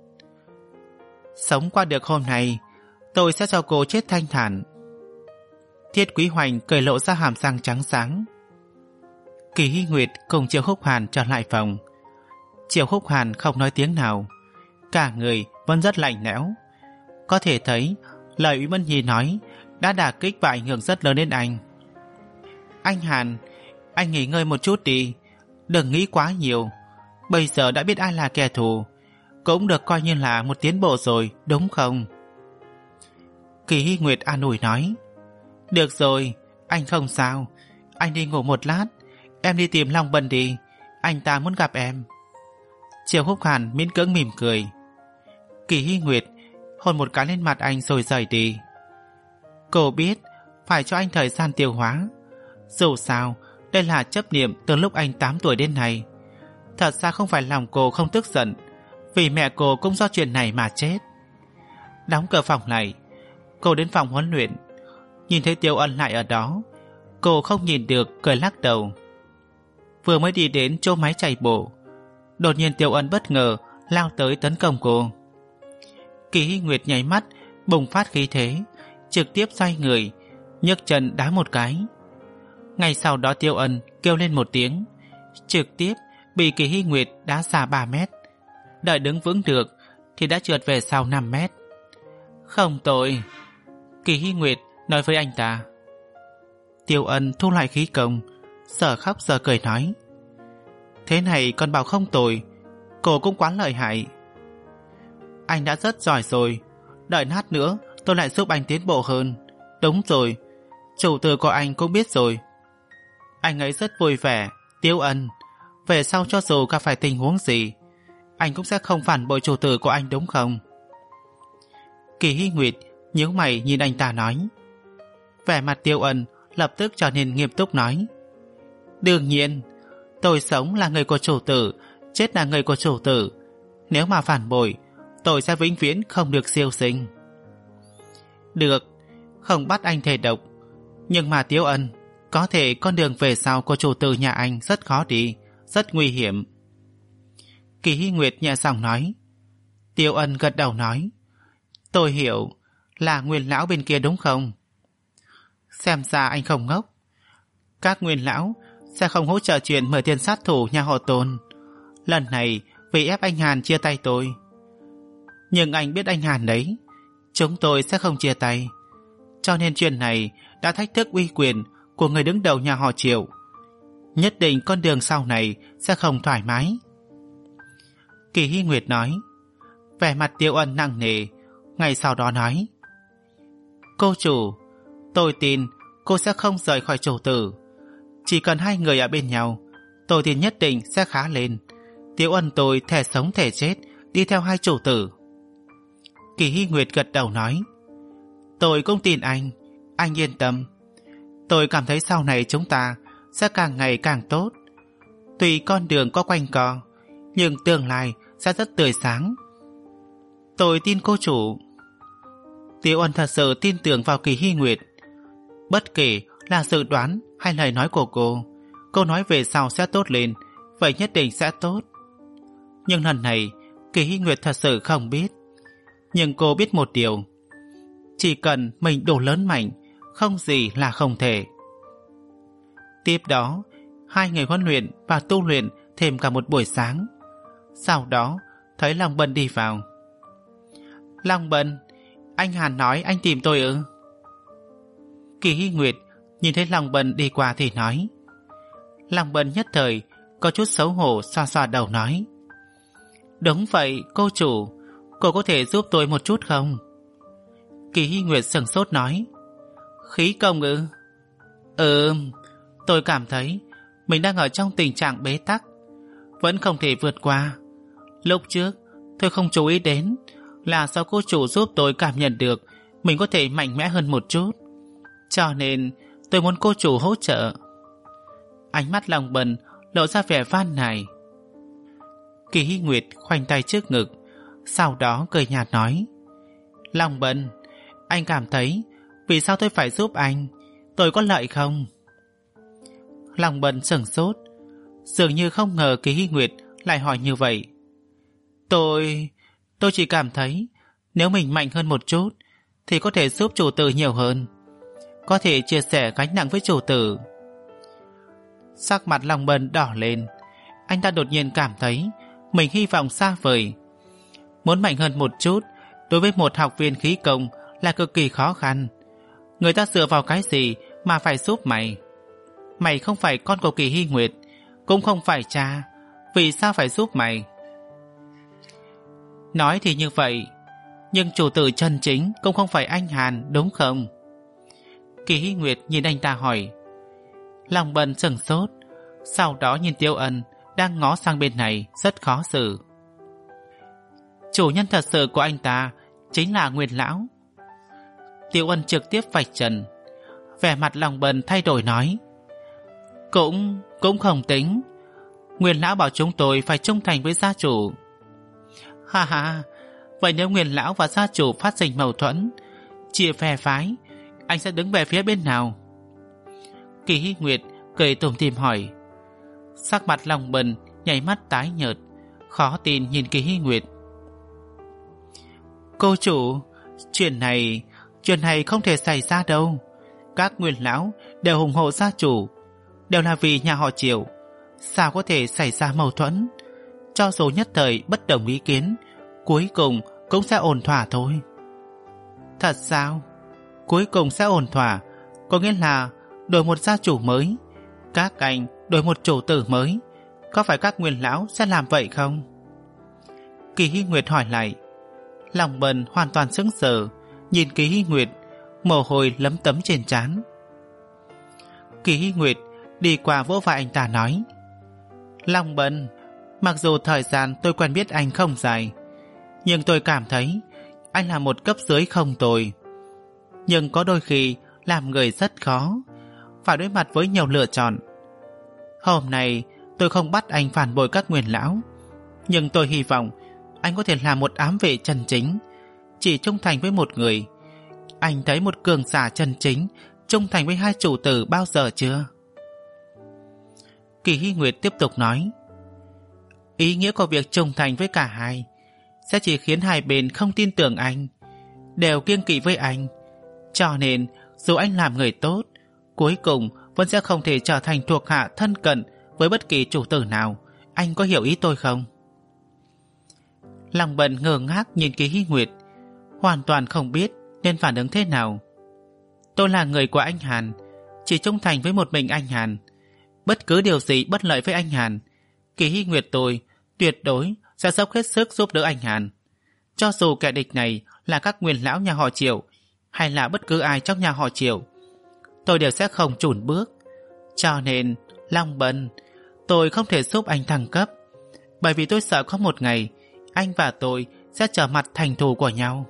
Sống qua được hôm nay, tôi sẽ cho cô chết thanh thản. Thiết Quý Hoành cười lộ ra hàm răng trắng sáng. Kỳ Hy Nguyệt cùng Triệu Húc Hàn trở lại phòng. Triệu Húc Hàn không nói tiếng nào, cả người vẫn rất lạnh lẽo. Có thể thấy lời Úy Mẫn Nhi nói đã đả kích và ảnh hưởng rất lớn đến anh. Anh Hàn, anh nghỉ ngơi một chút đi, đừng nghĩ quá nhiều. Bây giờ đã biết ai là kẻ thù, cũng được coi như là một tiến bộ rồi, đúng không? Kỳ Hy Nguyệt an ủi nói. Được rồi, anh không sao. Anh đi ngủ một lát, em đi tìm Long Bân đi, anh ta muốn gặp em. Triệu Húc Hàn miễn cưỡng mỉm cười. Kỳ Hy Nguyệt hôn một cái lên mặt anh rồi rời đi. Cô biết phải cho anh thời gian tiêu hóa. Dù sao đây là chấp niệm từ lúc anh tám tuổi đến nay. Thật ra không phải lòng cô không tức giận, vì mẹ cô cũng do chuyện này mà chết. Đóng cửa phòng lại, cô đến phòng huấn luyện. Nhìn thấy Tiêu Ân lại ở đó, cô không nhìn được, cười lắc đầu. Vừa mới đi đến chỗ máy chạy bộ, đột nhiên Tiêu Ân bất ngờ lao tới tấn công cô. Kỳ Hy Nguyệt nháy mắt bùng phát khí thế, trực tiếp xoay người, nhấc chân đá một cái. Ngay sau đó Tiêu Ân kêu lên một tiếng, trực tiếp bị Kỳ Hy Nguyệt đá xa ba mét. Đợi đứng vững được thì đã trượt về sau năm mét. Không tội, Kỳ Hy Nguyệt nói với anh ta. Tiêu Ân thu lại khí công, giờ khóc giờ cười nói. Thế này còn bảo không tội, cô cũng quá lợi hại. Anh đã rất giỏi rồi, đợi lát nữa tôi lại giúp anh tiến bộ hơn. Đúng rồi, chủ tử của anh cũng biết rồi. Anh ấy rất vui vẻ. Tiêu Ân, về sau cho dù gặp phải tình huống gì, anh cũng sẽ không phản bội chủ tử của anh, đúng không? Kỳ Hy Nguyệt nhíu mày nhìn anh ta nói. Vẻ mặt Tiêu Ân lập tức trở nên nghiêm túc nói. Đương nhiên, tôi sống là người của chủ tử, chết là người của chủ tử. Nếu mà phản bội, tôi sẽ vĩnh viễn không được siêu sinh. Được, không bắt anh thề độc. Nhưng mà Tiêu Ân, có thể con đường về sau của chủ tử nhà anh rất khó đi, rất nguy hiểm. Kỳ Hy Nguyệt nhẹ giọng nói. Tiêu Ân gật đầu nói. Tôi hiểu, là Nguyên lão bên kia đúng không? Xem ra anh không ngốc. Các Nguyên lão sẽ không hỗ trợ chuyện mời tiền sát thủ nhà họ Tôn. Lần này vì ép anh Hàn chia tay tôi. Nhưng anh biết anh Hàn đấy, chúng tôi sẽ không chia tay. Cho nên chuyện này đã thách thức uy quyền của người đứng đầu nhà họ Triệu. nhất định con đường sau này sẽ không thoải mái. Kỳ Hy Nguyệt nói. Vẻ mặt Tiêu Ân nặng nề, ngay sau đó nói. Cô chủ, tôi tin cô sẽ không rời khỏi chủ tử. Chỉ cần hai người ở bên nhau, tôi tin nhất định sẽ khá lên. Tiêu Ân tôi thể sống thể chết đi theo hai chủ tử. Kỳ Hy Nguyệt gật đầu nói. Tôi cũng tin anh, anh yên tâm. Tôi cảm thấy sau này chúng ta sẽ càng ngày càng tốt. Tuy con đường có quanh co, nhưng tương lai sẽ rất tươi sáng. Tôi tin cô chủ. Tiêu Ân thật sự tin tưởng vào Kỳ Hy Nguyệt. Bất kể là dự đoán hay lời nói của cô, cô nói về sau sẽ tốt lên, vậy nhất định sẽ tốt. Nhưng lần này Kỳ Hy Nguyệt thật sự không biết. Nhưng cô biết một điều, chỉ cần mình đủ lớn mạnh, không gì là không thể. Tiếp đó, hai người huấn luyện và tu luyện thêm cả một buổi sáng. Sau đó thấy Long Bân đi vào. Long Bân, anh Hàn nói anh tìm tôi ư? Kỳ Hy Nguyệt nhìn thấy Long Bân đi qua thì nói. Long Bân nhất thời có chút xấu hổ, xoa xoa đầu nói. Đúng vậy cô chủ, cô có thể giúp tôi một chút không? Kỳ Hy Nguyệt sửng sốt nói. Khí công ư? Ừ, tôi cảm thấy mình đang ở trong tình trạng bế tắc, vẫn không thể vượt qua. Lúc trước tôi không chú ý đến là sao cô chủ giúp tôi cảm nhận được mình có thể mạnh mẽ hơn một chút, cho nên tôi muốn cô chủ hỗ trợ. Ánh mắt Long Bân lộ ra vẻ van nài. Kỳ Hy Nguyệt khoanh tay trước ngực, sau đó cười nhạt nói. Long Bân, anh cảm thấy vì sao tôi phải giúp anh? Tôi có lợi không? Long Bân sửng sốt, dường như không ngờ Kỳ Hy Nguyệt lại hỏi như vậy. Tôi... tôi chỉ cảm thấy nếu mình mạnh hơn một chút thì có thể giúp chủ tử nhiều hơn, có thể chia sẻ gánh nặng với chủ tử. Sắc mặt Long Bân đỏ lên, anh ta đột nhiên cảm thấy mình hy vọng xa vời. Muốn mạnh hơn một chút đối với một học viên khí công là cực kỳ khó khăn. Người ta dựa vào cái gì mà phải giúp mày? Mày không phải con của Kỳ Hy Nguyệt, cũng không phải cha, vì sao phải giúp mày? Nói thì như vậy, nhưng chủ tử chân chính cũng không phải anh Hàn, đúng không? Kỳ Hy Nguyệt nhìn anh ta hỏi. Long Bân sửng sốt, sau đó nhìn Tiêu Ân đang ngó sang bên này rất khó xử. Chủ nhân thật sự của anh ta chính là Nguyên Lão. Tiêu Ân trực tiếp vạch trần. Vẻ mặt Long Bân thay đổi nói. Cũng, cũng không tính. Nguyên Lão bảo chúng tôi phải trung thành với gia chủ. Ha ha, vậy nếu Nguyên Lão và gia chủ phát sinh mâu thuẫn, chia phe phái, anh sẽ đứng về phía bên nào? Kỳ Hy Nguyệt cười tủm tỉm hỏi. Sắc mặt Long Bân nhảy mắt tái nhợt, khó tin nhìn Kỳ Hy Nguyệt. Cô chủ, chuyện này, chuyện này không thể xảy ra đâu. Các Nguyên Lão đều ủng hộ gia chủ, đều là vì nhà họ Triệu, sao có thể xảy ra mâu thuẫn? Cho dù nhất thời bất đồng ý kiến, cuối cùng cũng sẽ ổn thỏa thôi. Thật sao? Cuối cùng sẽ ổn thỏa, có nghĩa là đổi một gia chủ mới, các anh đổi một chủ tử mới, có phải các Nguyên Lão sẽ làm vậy không? Kỳ Hy Nguyệt hỏi lại. Long Bân hoàn toàn sững sờ, nhìn Kỳ Hy Nguyệt, mồ hôi lấm tấm trên trán. Kỳ Hy Nguyệt đi qua vỗ vai anh ta nói. Long Bân, mặc dù thời gian tôi quen biết anh không dài, nhưng tôi cảm thấy anh là một cấp dưới không tồi. Nhưng có đôi khi làm người rất khó, phải đối mặt với nhiều lựa chọn. Hôm nay tôi không bắt anh phản bội các Nguyên Lão, nhưng tôi hy vọng anh có thể là một ám vệ chân chính, chỉ trung thành với một người. Anh thấy một cường giả chân chính trung thành với hai chủ tử bao giờ chưa? Kỳ Hy Nguyệt tiếp tục nói. Ý nghĩa của việc trung thành với cả hai sẽ chỉ khiến hai bên không tin tưởng anh, đều kiêng kỵ với anh. Cho nên dù anh làm người tốt, cuối cùng vẫn sẽ không thể trở thành thuộc hạ thân cận với bất kỳ chủ tử nào. Anh có hiểu ý tôi không? Long Bân ngơ ngác nhìn Kỳ Hy Nguyệt, hoàn toàn không biết nên phản ứng thế nào. Tôi là người của anh Hàn, chỉ trung thành với một mình anh Hàn. Bất cứ điều gì bất lợi với anh Hàn, Kỳ Hy Nguyệt tôi tuyệt đối sẽ dốc hết sức giúp đỡ anh Hàn. Cho dù kẻ địch này là các nguyên lão nhà họ Triệu hay là bất cứ ai trong nhà họ Triệu, tôi đều sẽ không chùn bước. Cho nên Long Bân, tôi không thể giúp anh thăng cấp, bởi vì tôi sợ có một ngày anh và tôi sẽ trở mặt thành thù của nhau.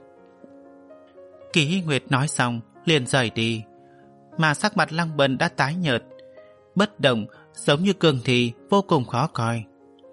Kỳ Hy Nguyệt nói xong liền rời đi, mà sắc mặt Long Bân đã tái nhợt, bất động, giống như cương thi, vô cùng khó coi.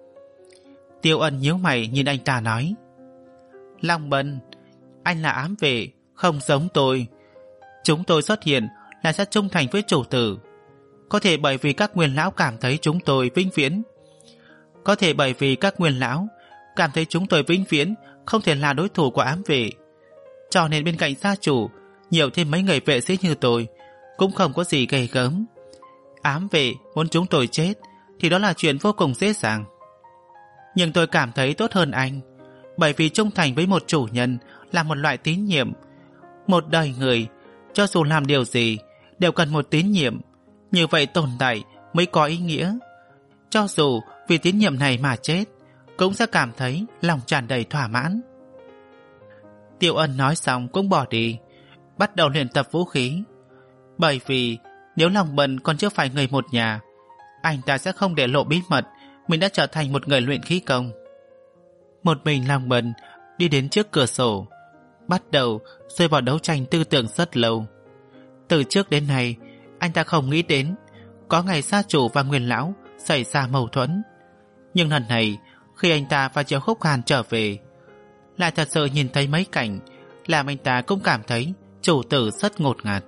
Tiêu Ân nhíu mày nhìn anh ta nói: Long Bân, anh là ám vệ, không giống tôi. Chúng tôi xuất hiện là sẽ trung thành với chủ tử. Có thể bởi vì các nguyên lão cảm thấy chúng tôi vĩnh viễn Có thể bởi vì các nguyên lão cảm thấy chúng tôi vĩnh viễn không thể là đối thủ của ám vệ, cho nên bên cạnh gia chủ nhiều thêm mấy người vệ sĩ như tôi cũng không có gì ghê gớm. Ám vệ muốn chúng tôi chết thì đó là chuyện vô cùng dễ dàng. Nhưng tôi cảm thấy tốt hơn anh, bởi vì trung thành với một chủ nhân là một loại tín nhiệm. Một đời người, cho dù làm điều gì đều cần một tín nhiệm, như vậy tồn tại mới có ý nghĩa. Cho dù vì tín nhiệm này mà chết, cũng sẽ cảm thấy lòng tràn đầy thỏa mãn. Tiêu Ân nói xong cũng bỏ đi, bắt đầu luyện tập vũ khí. Bởi vì nếu Long Bân còn chưa phải người một nhà, anh ta sẽ không để lộ bí mật mình đã trở thành một người luyện khí công. Một mình Long Bân đi đến trước cửa sổ, bắt đầu rơi vào đấu tranh tư tưởng rất lâu. Từ trước đến nay, anh ta không nghĩ đến có ngày gia chủ và nguyên lão xảy ra mâu thuẫn. Nhưng lần này, khi anh ta và Triệu Khúc Hàn trở về, lại thật sự nhìn thấy mấy cảnh làm anh ta cũng cảm thấy chủ tử rất ngột ngạt.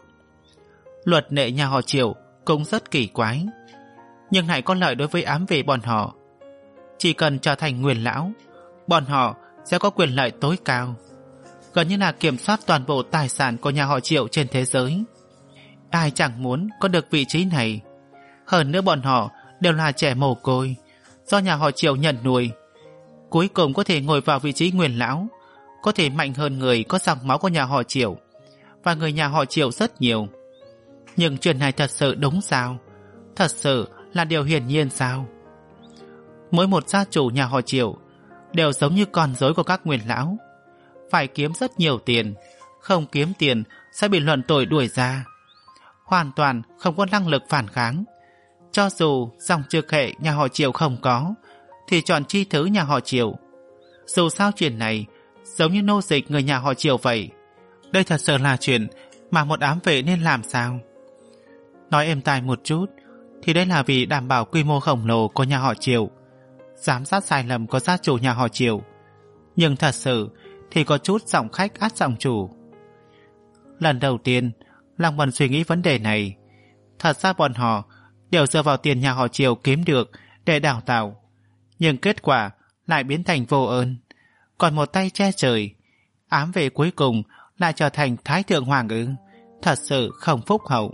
Luật lệ nhà họ Triệu cũng rất kỳ quái, nhưng lại có lợi đối với ám vệ bọn họ. Chỉ cần trở thành nguyên lão, bọn họ sẽ có quyền lợi tối cao, gần như là kiểm soát toàn bộ tài sản của nhà họ Triệu trên thế giới. Ai chẳng muốn có được vị trí này. Hơn nữa bọn họ đều là trẻ mồ côi do nhà họ Triệu nhận nuôi, cuối cùng có thể ngồi vào vị trí nguyên lão, có thể mạnh hơn người có dòng máu của nhà họ Triệu, và người nhà họ Triệu rất nhiều. Nhưng chuyện này thật sự đúng sao? Thật sự là điều hiển nhiên sao? Mỗi một gia chủ nhà họ Triệu đều giống như con rối của các nguyên lão, phải kiếm rất nhiều tiền, không kiếm tiền sẽ bị luận tội đuổi ra, hoàn toàn không có năng lực phản kháng. Cho dù dòng trực hệ nhà họ Triệu không có, thì chọn chi thứ nhà họ Triệu. Dù sao chuyện này giống như nô dịch người nhà họ Triệu vậy. Đây thật sự là chuyện mà một ám vệ nên làm sao? Nói êm tai một chút thì đây là vì đảm bảo quy mô khổng lồ của nhà họ Triệu, giám sát sai lầm của gia chủ nhà họ Triệu. Nhưng thật sự thì có chút giọng khách át giọng chủ. Lần đầu tiên Long Bân suy nghĩ vấn đề này. Thật ra bọn họ đều dựa vào tiền nhà họ Triệu kiếm được để đào tạo, nhưng kết quả lại biến thành vô ơn, còn một tay che trời. Ám vệ cuối cùng lại trở thành thái thượng hoàng ư? Thật sự không phúc hậu.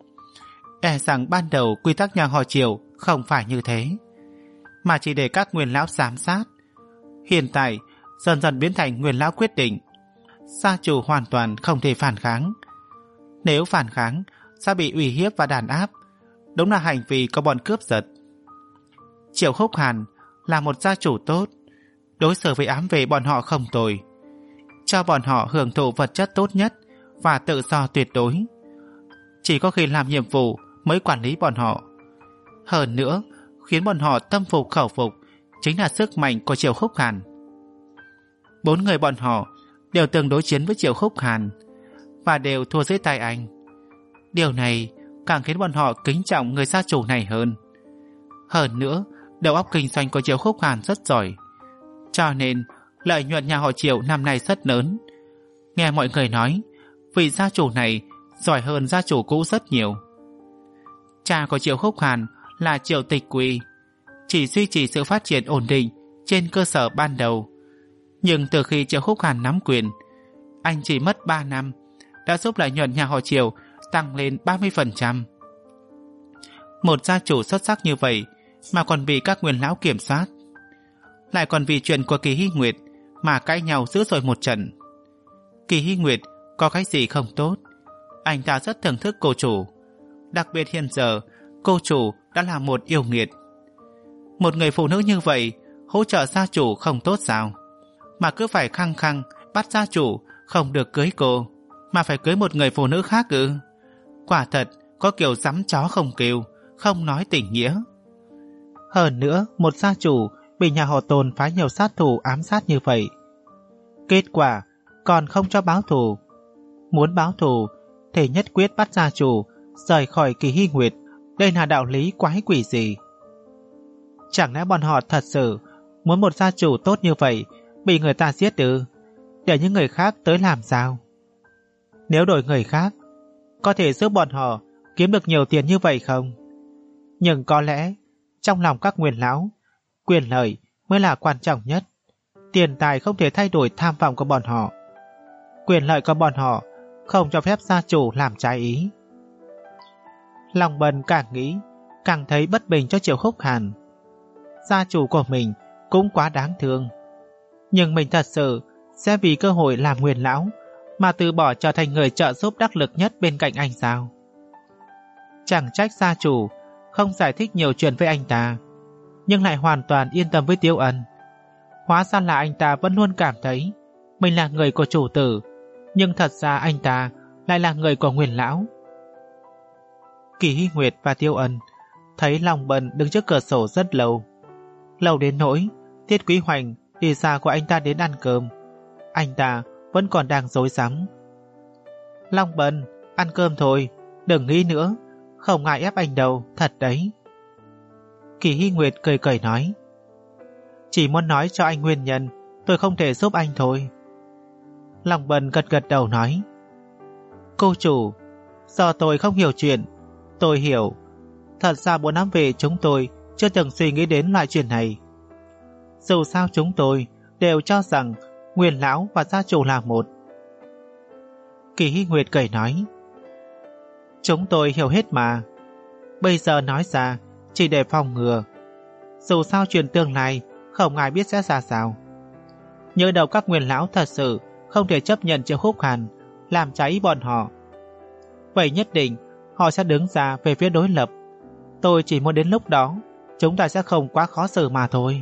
E rằng ban đầu quy tắc nhà họ Triệu không phải như thế, mà chỉ để các nguyên lão giám sát. Hiện tại dần dần biến thành nguyên lão quyết định, gia chủ hoàn toàn không thể phản kháng. Nếu phản kháng sẽ bị uy hiếp và đàn áp, đúng là hành vi của bọn cướp giật. Triệu Khúc Hàn là một gia chủ tốt, đối xử với ám vệ bọn họ không tồi, cho bọn họ hưởng thụ vật chất tốt nhất và tự do tuyệt đối. Chỉ có khi làm nhiệm vụ mới quản lý bọn họ. Hơn nữa, khiến bọn họ tâm phục khẩu phục chính là sức mạnh của Triệu Khúc Hàn. Bốn người bọn họ đều từng đối chiến với Triệu Khúc Hàn và đều thua dưới tay anh. Điều này càng khiến bọn họ kính trọng người gia chủ này hơn. Hơn nữa, đầu óc kinh doanh của Triệu Khúc Hàn rất giỏi, cho nên lợi nhuận nhà họ Triệu năm nay rất lớn. Nghe mọi người nói, vị gia chủ này giỏi hơn gia chủ cũ rất nhiều. Cha của Triệu Khúc Hàn là Triệu Tịch Quỳ, chỉ duy trì sự phát triển ổn định trên cơ sở ban đầu. Nhưng từ khi Triệu Khúc Hàn nắm quyền, anh chỉ mất ba năm đã giúp lợi nhuận nhà họ Triệu tăng lên ba mươi phần trăm. Một gia chủ xuất sắc như vậy mà còn bị các nguyên lão kiểm soát, lại còn vì chuyện của Kỳ Hy Nguyệt mà cãi nhau dữ dội một trận. Kỳ Hy Nguyệt có cái gì không tốt? Anh ta rất thưởng thức cô chủ, đặc biệt hiện giờ cô chủ đã là một yêu nghiệt. Một người phụ nữ như vậy hỗ trợ gia chủ không tốt sao, mà cứ phải khăng khăng bắt gia chủ không được cưới cô, mà phải cưới một người phụ nữ khác ư? Quả thật có kiểu dám chó không kêu, không nói tình nghĩa. Hơn nữa, một gia chủ bị nhà họ Tôn phái nhiều sát thủ ám sát như vậy, kết quả còn không cho báo thù. Muốn báo thù thì nhất quyết bắt gia chủ rời khỏi Kỳ Hy Nguyệt. Đây là đạo lý quái quỷ gì? Chẳng lẽ bọn họ thật sự muốn một gia chủ tốt như vậy bị người ta giết ư? Để những người khác tới làm sao? Nếu đổi người khác, có thể giúp bọn họ kiếm được nhiều tiền như vậy không? Nhưng có lẽ trong lòng các nguyên lão, quyền lợi mới là quan trọng nhất. Tiền tài không thể thay đổi tham vọng của bọn họ. Quyền lợi của bọn họ không cho phép gia chủ làm trái ý. Lòng Bần càng nghĩ càng thấy bất bình cho Triệu Khúc Hàn. Gia chủ của mình cũng quá đáng thương, nhưng mình thật sự sẽ vì cơ hội làm nguyên lão mà từ bỏ trở thành người trợ giúp đắc lực nhất bên cạnh anh sao? Chẳng trách gia chủ không giải thích nhiều chuyện với anh ta, nhưng lại hoàn toàn yên tâm với Tiêu Ân. Hóa ra là anh ta vẫn luôn cảm thấy mình là người của chủ tử, nhưng thật ra anh ta lại là người của nguyên lão. Kỳ Hy Nguyệt và Tiêu Ân thấy Long Bần đứng trước cửa sổ rất lâu, lâu đến nỗi Tiết Quý Hoành đi xa của anh ta đến ăn cơm, anh ta vẫn còn đang rối rắm. Long Bần, ăn cơm thôi, đừng nghĩ nữa, không ngại ép anh đâu, thật đấy. Kỳ Hy Nguyệt cười cười nói, chỉ muốn nói cho anh nguyên nhân tôi không thể giúp anh thôi. Long Bần gật gật đầu nói, cô chủ, do tôi không hiểu chuyện. Tôi hiểu, thật ra bốn năm về chúng tôi chưa từng suy nghĩ đến loại chuyện này. Dù sao chúng tôi đều cho rằng nguyên lão và gia chủ là một. Kỳ Hy Nguyệt cười nói, chúng tôi hiểu hết mà. Bây giờ nói ra chỉ để phòng ngừa. Dù sao chuyện tương lai không ai biết sẽ ra sao. Nhớ đầu các nguyên lão thật sự không thể chấp nhận Triệu Khúc Hàn làm trái ý bọn họ, vậy nhất định họ sẽ đứng ra về phía đối lập. Tôi chỉ muốn đến lúc đó chúng ta sẽ không quá khó xử mà thôi.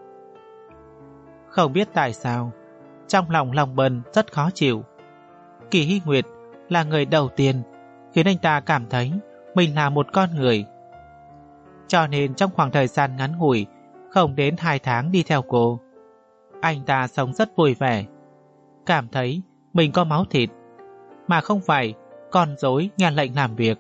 Không biết tại sao trong lòng Long Bần rất khó chịu. Kỳ Hy Nguyệt là người đầu tiên khiến anh ta cảm thấy mình là một con người. Cho nên trong khoảng thời gian ngắn ngủi không đến hai tháng đi theo cô, anh ta sống rất vui vẻ, cảm thấy mình có máu thịt, mà không phải con rối nghe lệnh làm việc.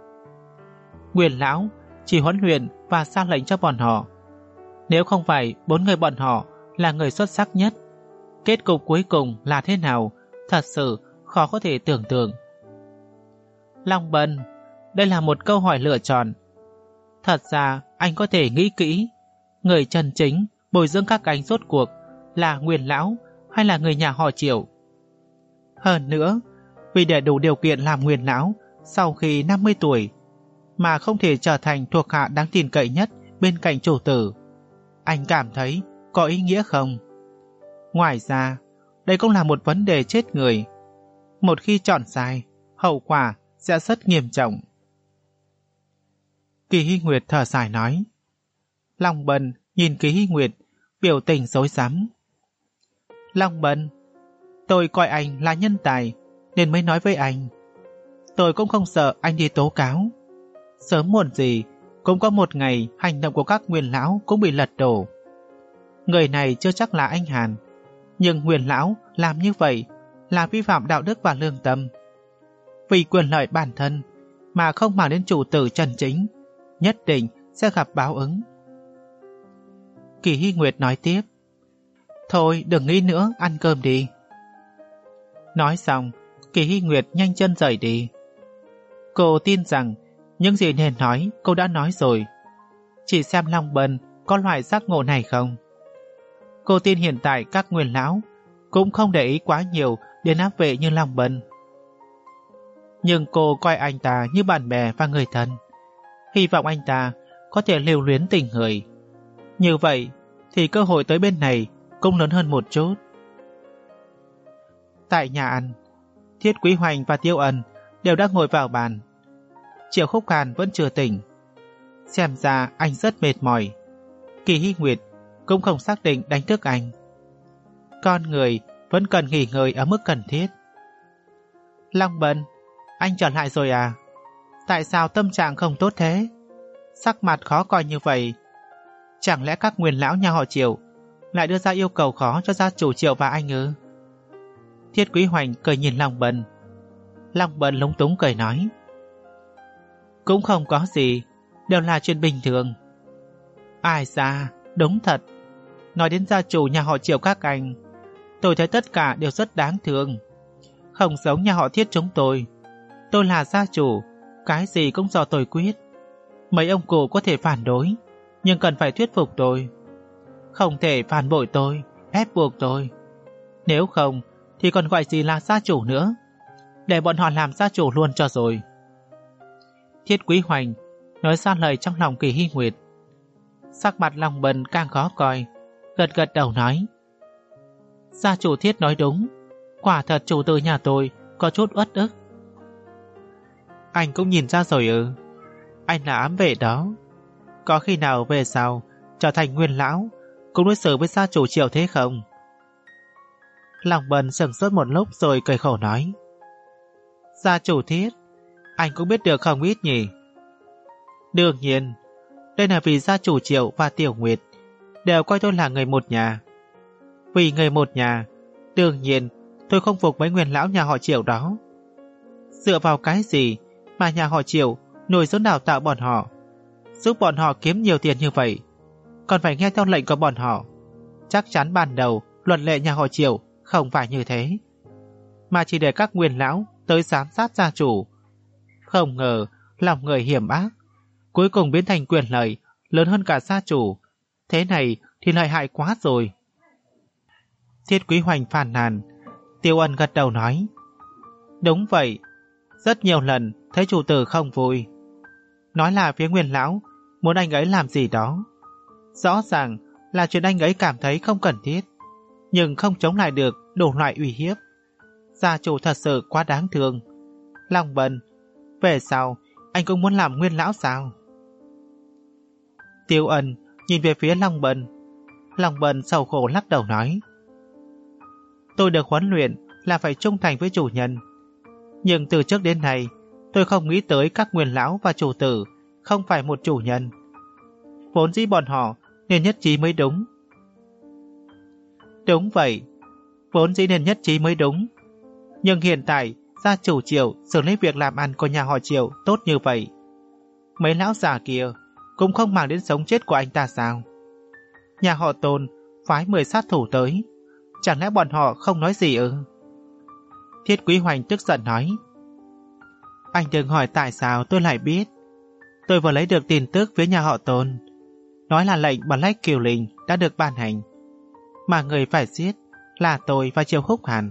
Nguyên lão chỉ huấn luyện và ra lệnh cho bọn họ. Nếu không phải bốn người bọn họ là người xuất sắc nhất, kết cục cuối cùng là thế nào thật sự khó có thể tưởng tượng. Long Bần, đây là một câu hỏi lựa chọn. Thật ra anh có thể nghĩ kỹ, người chân chính bồi dưỡng các anh rốt cuộc là Nguyên lão hay là người nhà họ Triệu. Hơn nữa, vì để đủ điều kiện làm Nguyên lão sau khi năm mươi tuổi mà không thể trở thành thuộc hạ đáng tin cậy nhất bên cạnh chủ tử, anh cảm thấy có ý nghĩa không? Ngoài ra, đây cũng là một vấn đề chết người. Một khi chọn sai, hậu quả sẽ rất nghiêm trọng. Kỳ Hy Nguyệt thở dài nói. Long Bần nhìn Kỳ Hy Nguyệt, biểu tình rối rắm. Long Bần, tôi coi anh là nhân tài nên mới nói với anh. Tôi cũng không sợ anh đi tố cáo. Sớm muộn gì cũng có một ngày hành động của các nguyên lão cũng bị lật đổ. Người này chưa chắc là anh Hàn, nhưng nguyên lão làm như vậy là vi phạm đạo đức và lương tâm. Vì quyền lợi bản thân mà không mang đến chủ tử chân chính, nhất định sẽ gặp báo ứng. Kỳ Hy Nguyệt nói tiếp. Thôi đừng nghĩ nữa, ăn cơm đi. Nói xong, Kỳ Hy Nguyệt nhanh chân rời đi. Cô tin rằng những gì nên nói cô đã nói rồi. Chỉ xem Long Bần có loại giác ngộ này không. Cô tin hiện tại các nguyên lão cũng không để ý quá nhiều đến áp vệ như Long Bần. Nhưng cô coi anh ta như bạn bè và người thân, hy vọng anh ta có thể lưu luyến tình người. Như vậy thì cơ hội tới bên này cũng lớn hơn một chút. Tại nhà ăn, Thiết Quý Hoành và Tiêu Ân đều đã ngồi vào bàn. Triệu Khúc Hàn vẫn chưa tỉnh. Xem ra anh rất mệt mỏi. Kỳ Hy Nguyệt cũng không xác định đánh thức anh. Con người vẫn cần nghỉ ngơi ở mức cần thiết. Long Bân, anh trở lại rồi à? Tại sao tâm trạng không tốt thế? Sắc mặt khó coi như vậy. Chẳng lẽ các nguyên lão nhà họ Triệu lại đưa ra yêu cầu khó cho gia chủ Triệu và anh ư? Thiết Quý Hoành cười nhìn Long Bân. Long Bân lúng túng cười nói, cũng không có gì, đều là chuyện bình thường. Ai ra, đúng thật. Nói đến gia chủ nhà họ Triệu các anh, tôi thấy tất cả đều rất đáng thương. Không giống nhà họ Thiết chúng tôi. Tôi là gia chủ, cái gì cũng do tôi quyết. Mấy ông cụ có thể phản đối, nhưng cần phải thuyết phục tôi. Không thể phản bội tôi, ép buộc tôi. Nếu không, thì còn gọi gì là gia chủ nữa. Để bọn họ làm gia chủ luôn cho rồi. Thiết Quý Hoành nói ra lời trong lòng Kỳ Hy Nguyệt. Sắc mặt Long Bân càng khó coi, gật gật đầu nói, gia chủ Thiết nói đúng. Quả thật chủ tử nhà tôi có chút uất ức. Anh cũng nhìn ra rồi ư? Anh là ám vệ đó. Có khi nào về sau trở thành nguyên lão cũng đối xử với gia chủ Triệu thế không? Long Bân sững sốt một lúc rồi cười khổ nói, gia chủ Thiết, anh cũng biết được không ít nhỉ? Đương nhiên, đây là vì gia chủ Triệu và Tiểu Nguyệt đều coi tôi là người một nhà. Vì người một nhà, đương nhiên tôi không phục mấy nguyên lão nhà họ Triệu đó. Dựa vào cái gì mà nhà họ Triệu nuôi dưỡng đào tạo bọn họ, giúp bọn họ kiếm nhiều tiền như vậy, còn phải nghe theo lệnh của bọn họ? Chắc chắn ban đầu luật lệ nhà họ Triệu không phải như thế, mà chỉ để các nguyên lão tới giám sát gia chủ. Không ngờ lòng người hiểm ác, cuối cùng biến thành quyền lợi lớn hơn cả gia chủ. Thế này thì lợi hại quá rồi. Thiết Quý Hoành phàn nàn. Tiêu Ân gật đầu nói, đúng vậy, rất nhiều lần thấy chủ tử không vui, nói là phía nguyên lão muốn anh ấy làm gì đó. Rõ ràng là chuyện anh ấy cảm thấy không cần thiết, nhưng không chống lại được đủ loại uy hiếp. Gia chủ thật sự quá đáng thương. Long Bân, về sau anh cũng muốn làm nguyên lão sao? Tiêu Ân nhìn về phía Long Bân. Long Bân sầu khổ lắc đầu nói, tôi được huấn luyện là phải trung thành với chủ nhân, nhưng từ trước đến nay tôi không nghĩ tới các nguyên lão và chủ tử không phải một chủ nhân. Vốn dĩ bọn họ nên nhất trí mới đúng. Đúng vậy, vốn dĩ nên nhất trí mới đúng. Nhưng hiện tại gia chủ Triệu xử lý việc làm ăn của nhà họ Triệu tốt như vậy, mấy lão già kia cũng không màng đến sống chết của anh ta sao? Nhà họ Tôn phái mười sát thủ tới, chẳng lẽ bọn họ không nói gì ư? Thiết Quý Hoành tức giận nói, anh đừng hỏi tại sao tôi lại biết. Tôi vừa lấy được tin tức phía nhà họ Tôn, nói là lệnh Black Kiều Linh đã được ban hành, mà người phải giết là tôi và Triệu Húc Hàn.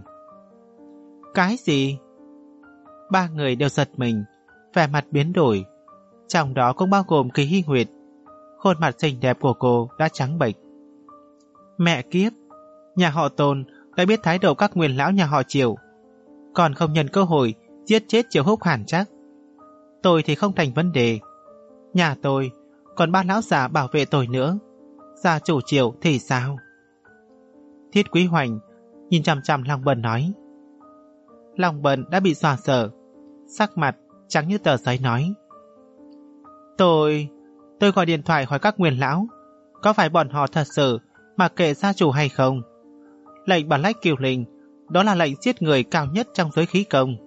Cái gì? Ba người đều giật mình, vẻ mặt biến đổi, trong đó cũng bao gồm Kỳ Hy Nguyệt. Khuôn mặt xinh đẹp của cô đã trắng bệch. Mẹ kiếp, nhà họ Tôn đã biết thái độ các nguyên lão nhà họ Triệu, còn không nhân cơ hội giết chết Triệu Húc Hàn chắc. Tôi thì không thành vấn đề, nhà tôi còn ba lão già bảo vệ tôi nữa, gia chủ Triệu thì sao? Thiết Quý Hoành nhìn chằm chằm Long Bân nói. Long Bân đã bị dọa sợ, sắc mặt trắng như tờ giấy nói, Tôi... tôi gọi điện thoại hỏi các nguyên lão, có phải bọn họ thật sự mặc kệ gia chủ hay không? Lệnh Black Kiều Linh đó là lệnh giết người cao nhất trong giới khí công.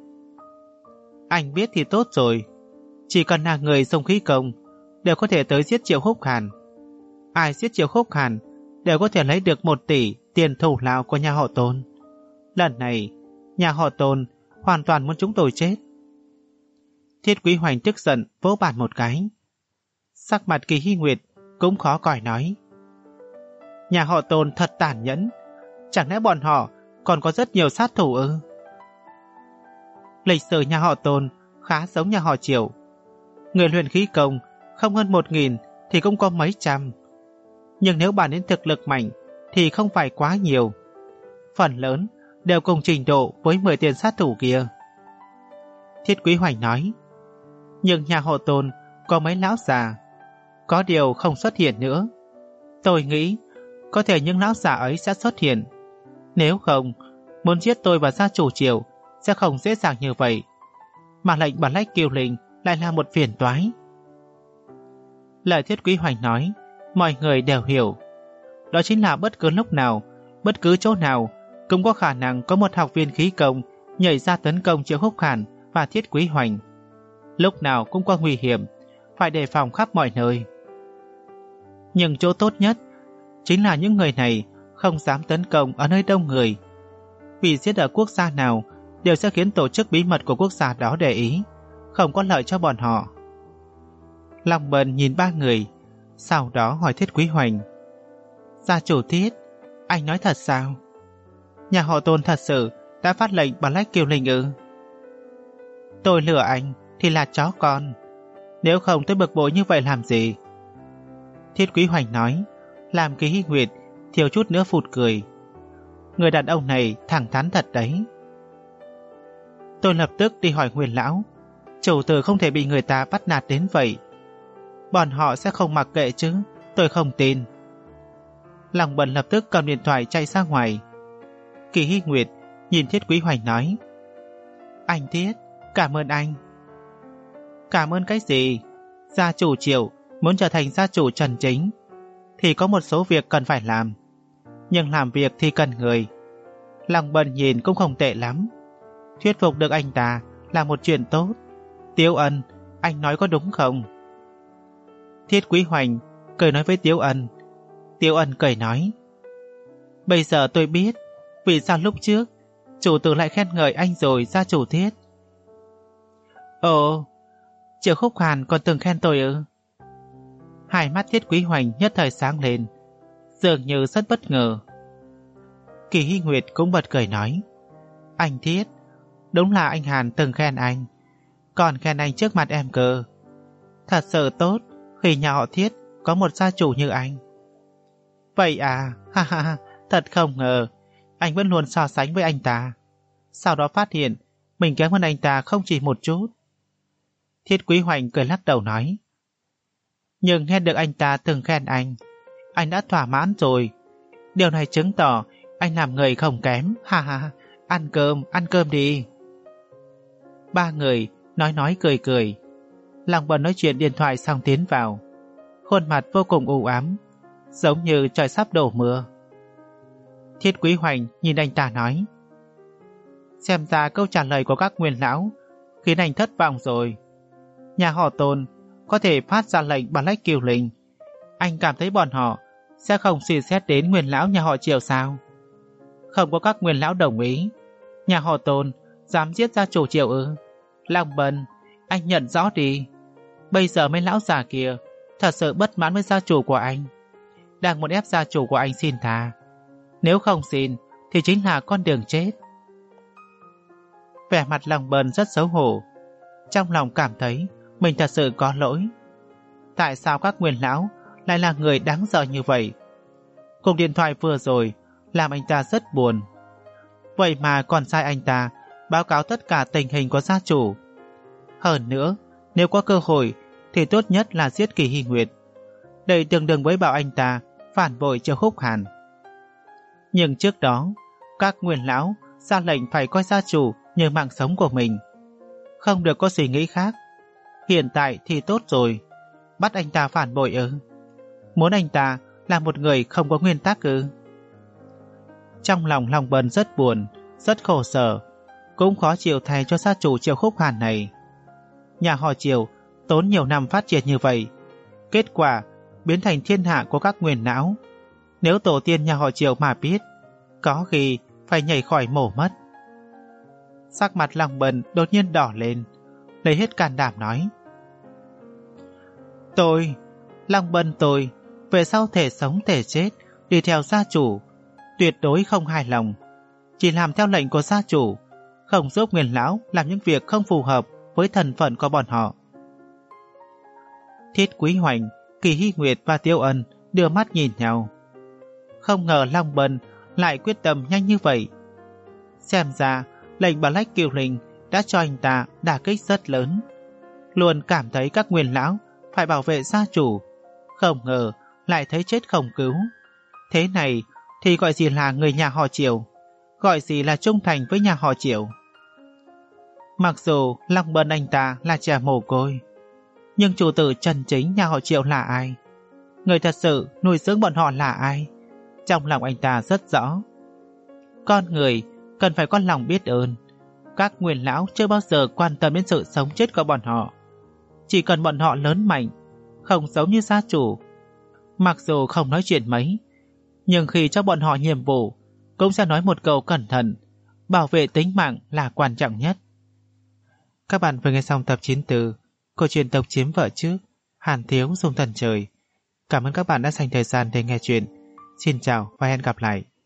Anh biết thì tốt rồi, chỉ cần là người dùng khí công đều có thể tới giết Triệu Húc Hàn. Ai giết Triệu Húc Hàn đều có thể lấy được một tỷ tiền thù lao của nhà họ Tôn. Lần này nhà họ Tôn hoàn toàn muốn chúng tôi chết. Thiết Quý Hoành tức giận vỗ bàn một cái. Sắc mặt Kỳ Hy Nguyệt cũng khó coi nói, nhà họ Tôn thật tàn nhẫn, chẳng lẽ bọn họ còn có rất nhiều sát thủ ư? Lịch sử nhà họ Tôn khá giống nhà họ Triệu, người luyện khí công không hơn một nghìn thì cũng có mấy trăm, nhưng nếu bàn đến thực lực mạnh thì không phải quá nhiều, phần lớn đều cùng trình độ với mười tiền sát thủ kia. Thiết Quý Hoành nói, nhưng nhà họ Tôn có mấy lão già, có điều không xuất hiện nữa. Tôi nghĩ có thể những lão già ấy sẽ xuất hiện. Nếu không, muốn giết tôi và gia chủ Triệu sẽ không dễ dàng như vậy. Mà lệnh bản lách kiều linh lại là một phiền toái. Lời Thiết Quý Hoành nói, mọi người đều hiểu. Đó chính là bất cứ lúc nào, bất cứ chỗ nào cũng có khả năng có một học viên khí công nhảy ra tấn công Triệu Húc Hàn và Thiết Quý Hoành. Lúc nào cũng có nguy hiểm, phải đề phòng khắp mọi nơi. Nhưng chỗ tốt nhất chính là những người này không dám tấn công ở nơi đông người. Vì giết ở quốc gia nào đều sẽ khiến tổ chức bí mật của quốc gia đó để ý, không có lợi cho bọn họ. Long Bân nhìn ba người, sau đó hỏi Thiết Quý Hoành: Gia chủ Thiết, anh nói thật sao? Nhà họ Tôn thật sự đã phát lệnh bản lách kiều linh ư? Tôi lừa anh thì là chó con, nếu không tôi bực bội như vậy làm gì? Thiết Quý Hoành nói, làm Kỳ Hy Nguyệt thiếu chút nữa phụt cười. Người đàn ông này thẳng thắn thật đấy. Tôi lập tức đi hỏi Nguyên lão, chủ tử không thể bị người ta bắt nạt đến vậy. Bọn họ sẽ không mặc kệ chứ, tôi không tin. Lòng Bần lập tức cầm điện thoại chạy ra ngoài. Kỳ Hy Nguyệt nhìn Thiết Quý Hoành nói: Anh Thiết, cảm ơn anh. Cảm ơn cái gì? Gia chủ Triệu muốn trở thành gia chủ chân chính thì có một số việc cần phải làm, nhưng làm việc thì cần người. Lòng Bần nhìn cũng không tệ lắm, thuyết phục được anh ta là một chuyện tốt. Tiếu Ân, anh nói có đúng không? Thiết Quý Hoành cười nói với Tiếu Ân. Tiếu Ân cười nói: Bây giờ tôi biết vì sao lúc trước chủ tử lại khen ngợi anh rồi, gia chủ Thiết. Ồ, Triệu Khúc Hàn còn từng khen tôi ư? Hai mắt Thiết Quý Hoành nhất thời sáng lên, dường như rất bất ngờ. Kỳ Hy Nguyệt cũng bật cười nói: Anh Thiết, đúng là anh Hàn từng khen anh, còn khen anh trước mặt em cơ. Thật sự tốt khi nhà họ Thiết có một gia chủ như anh. Vậy à, ha ha ha, thật không ngờ anh vẫn luôn so sánh với anh ta, sau đó phát hiện mình kém hơn anh ta không chỉ một chút. Thiết Quý Hoành cười lắc đầu nói: Nhưng nghe được anh ta từng khen anh, anh đã thỏa mãn rồi. Điều này chứng tỏ anh làm người không kém. Ha ha, ăn cơm, ăn cơm đi. Ba người nói nói cười cười. Lòng Bần nói chuyện điện thoại xong tiến vào, khuôn mặt vô cùng u ám, giống như trời sắp đổ mưa. Thiết Quý Hoành nhìn anh ta nói: Xem ra câu trả lời của các nguyên lão khiến anh thất vọng rồi. Nhà họ Tôn có thể phát ra lệnh bản lách kiều linh, anh cảm thấy bọn họ sẽ không suy xét đến nguyên lão nhà họ Triệu sao? Không có các nguyên lão đồng ý, nhà họ Tôn dám giết gia chủ Triệu ư? Long Bân, anh nhận rõ đi. Bây giờ mấy lão già kia thật sự bất mãn với gia chủ của anh, đang muốn ép gia chủ của anh xin tha. Nếu không xin thì chính là con đường chết. Vẻ mặt Long Bân rất xấu hổ, trong lòng cảm thấy mình thật sự có lỗi. Tại sao các nguyên lão lại là người đáng sợ như vậy? Cuộc điện thoại vừa rồi làm anh ta rất buồn. Vậy mà còn sai anh ta báo cáo tất cả tình hình của gia chủ. Hơn nữa, nếu có cơ hội thì tốt nhất là giết Kỳ Hy Nguyệt. Đây tương đương với bảo anh ta phản bội Triệu Khúc Hàn. Nhưng trước đó, các nguyên lão ra lệnh phải coi gia chủ như mạng sống của mình, không được có suy nghĩ khác. Hiện tại thì tốt rồi, bắt anh ta phản bội ư? Muốn anh ta là một người không có nguyên tắc ư? Trong lòng Long Bân rất buồn, rất khổ sở, cũng khó chịu thay cho gia chủ Triệu Khúc Hàn này. Nhà họ Triệu tốn nhiều năm phát triển như vậy, kết quả biến thành thiên hạ của các nguyên lão. Nếu tổ tiên nhà họ Triệu mà biết, có khi phải nhảy khỏi mổ mất. Sắc mặt Long Bân đột nhiên đỏ lên, lấy hết can đảm nói: Tôi, Long Bân tôi, về sau thể sống thể chết đi theo gia chủ, tuyệt đối không hài lòng, chỉ làm theo lệnh của gia chủ, không giúp nguyên lão làm những việc không phù hợp với thân phận của bọn họ. Thiết Quý Hoành, Kỳ Hy Nguyệt và Tiêu Ân đưa mắt nhìn nhau. Không ngờ Long Bân lại quyết tâm nhanh như vậy. Xem ra lệnh bản lách kiều linh đã cho anh ta đả kích rất lớn. Luôn cảm thấy các nguyên lão phải bảo vệ gia chủ, không ngờ lại thấy chết không cứu. Thế này thì gọi gì là người nhà họ Triệu, gọi gì là trung thành với nhà họ Triệu. Mặc dù Long Bân anh ta là trẻ mồ côi, nhưng chủ tử chân chính nhà họ Triệu là ai, người thật sự nuôi dưỡng bọn họ là ai, trong lòng anh ta rất rõ. Con người cần phải có lòng biết ơn. Các nguyên lão chưa bao giờ quan tâm đến sự sống chết của bọn họ. Chỉ cần bọn họ lớn mạnh, không giống như gia chủ, mặc dù không nói chuyện mấy, nhưng khi cho bọn họ nhiệm vụ cũng sẽ nói một câu cẩn thận, bảo vệ tính mạng là quan trọng nhất. Các bạn vừa nghe xong tập chín mươi tư câu chuyện Tộc Chiếm Vợ Trước, Hàn Thiếu Dung Thần Trời. Cảm ơn các bạn đã dành thời gian để nghe chuyện. Xin chào và hẹn gặp lại.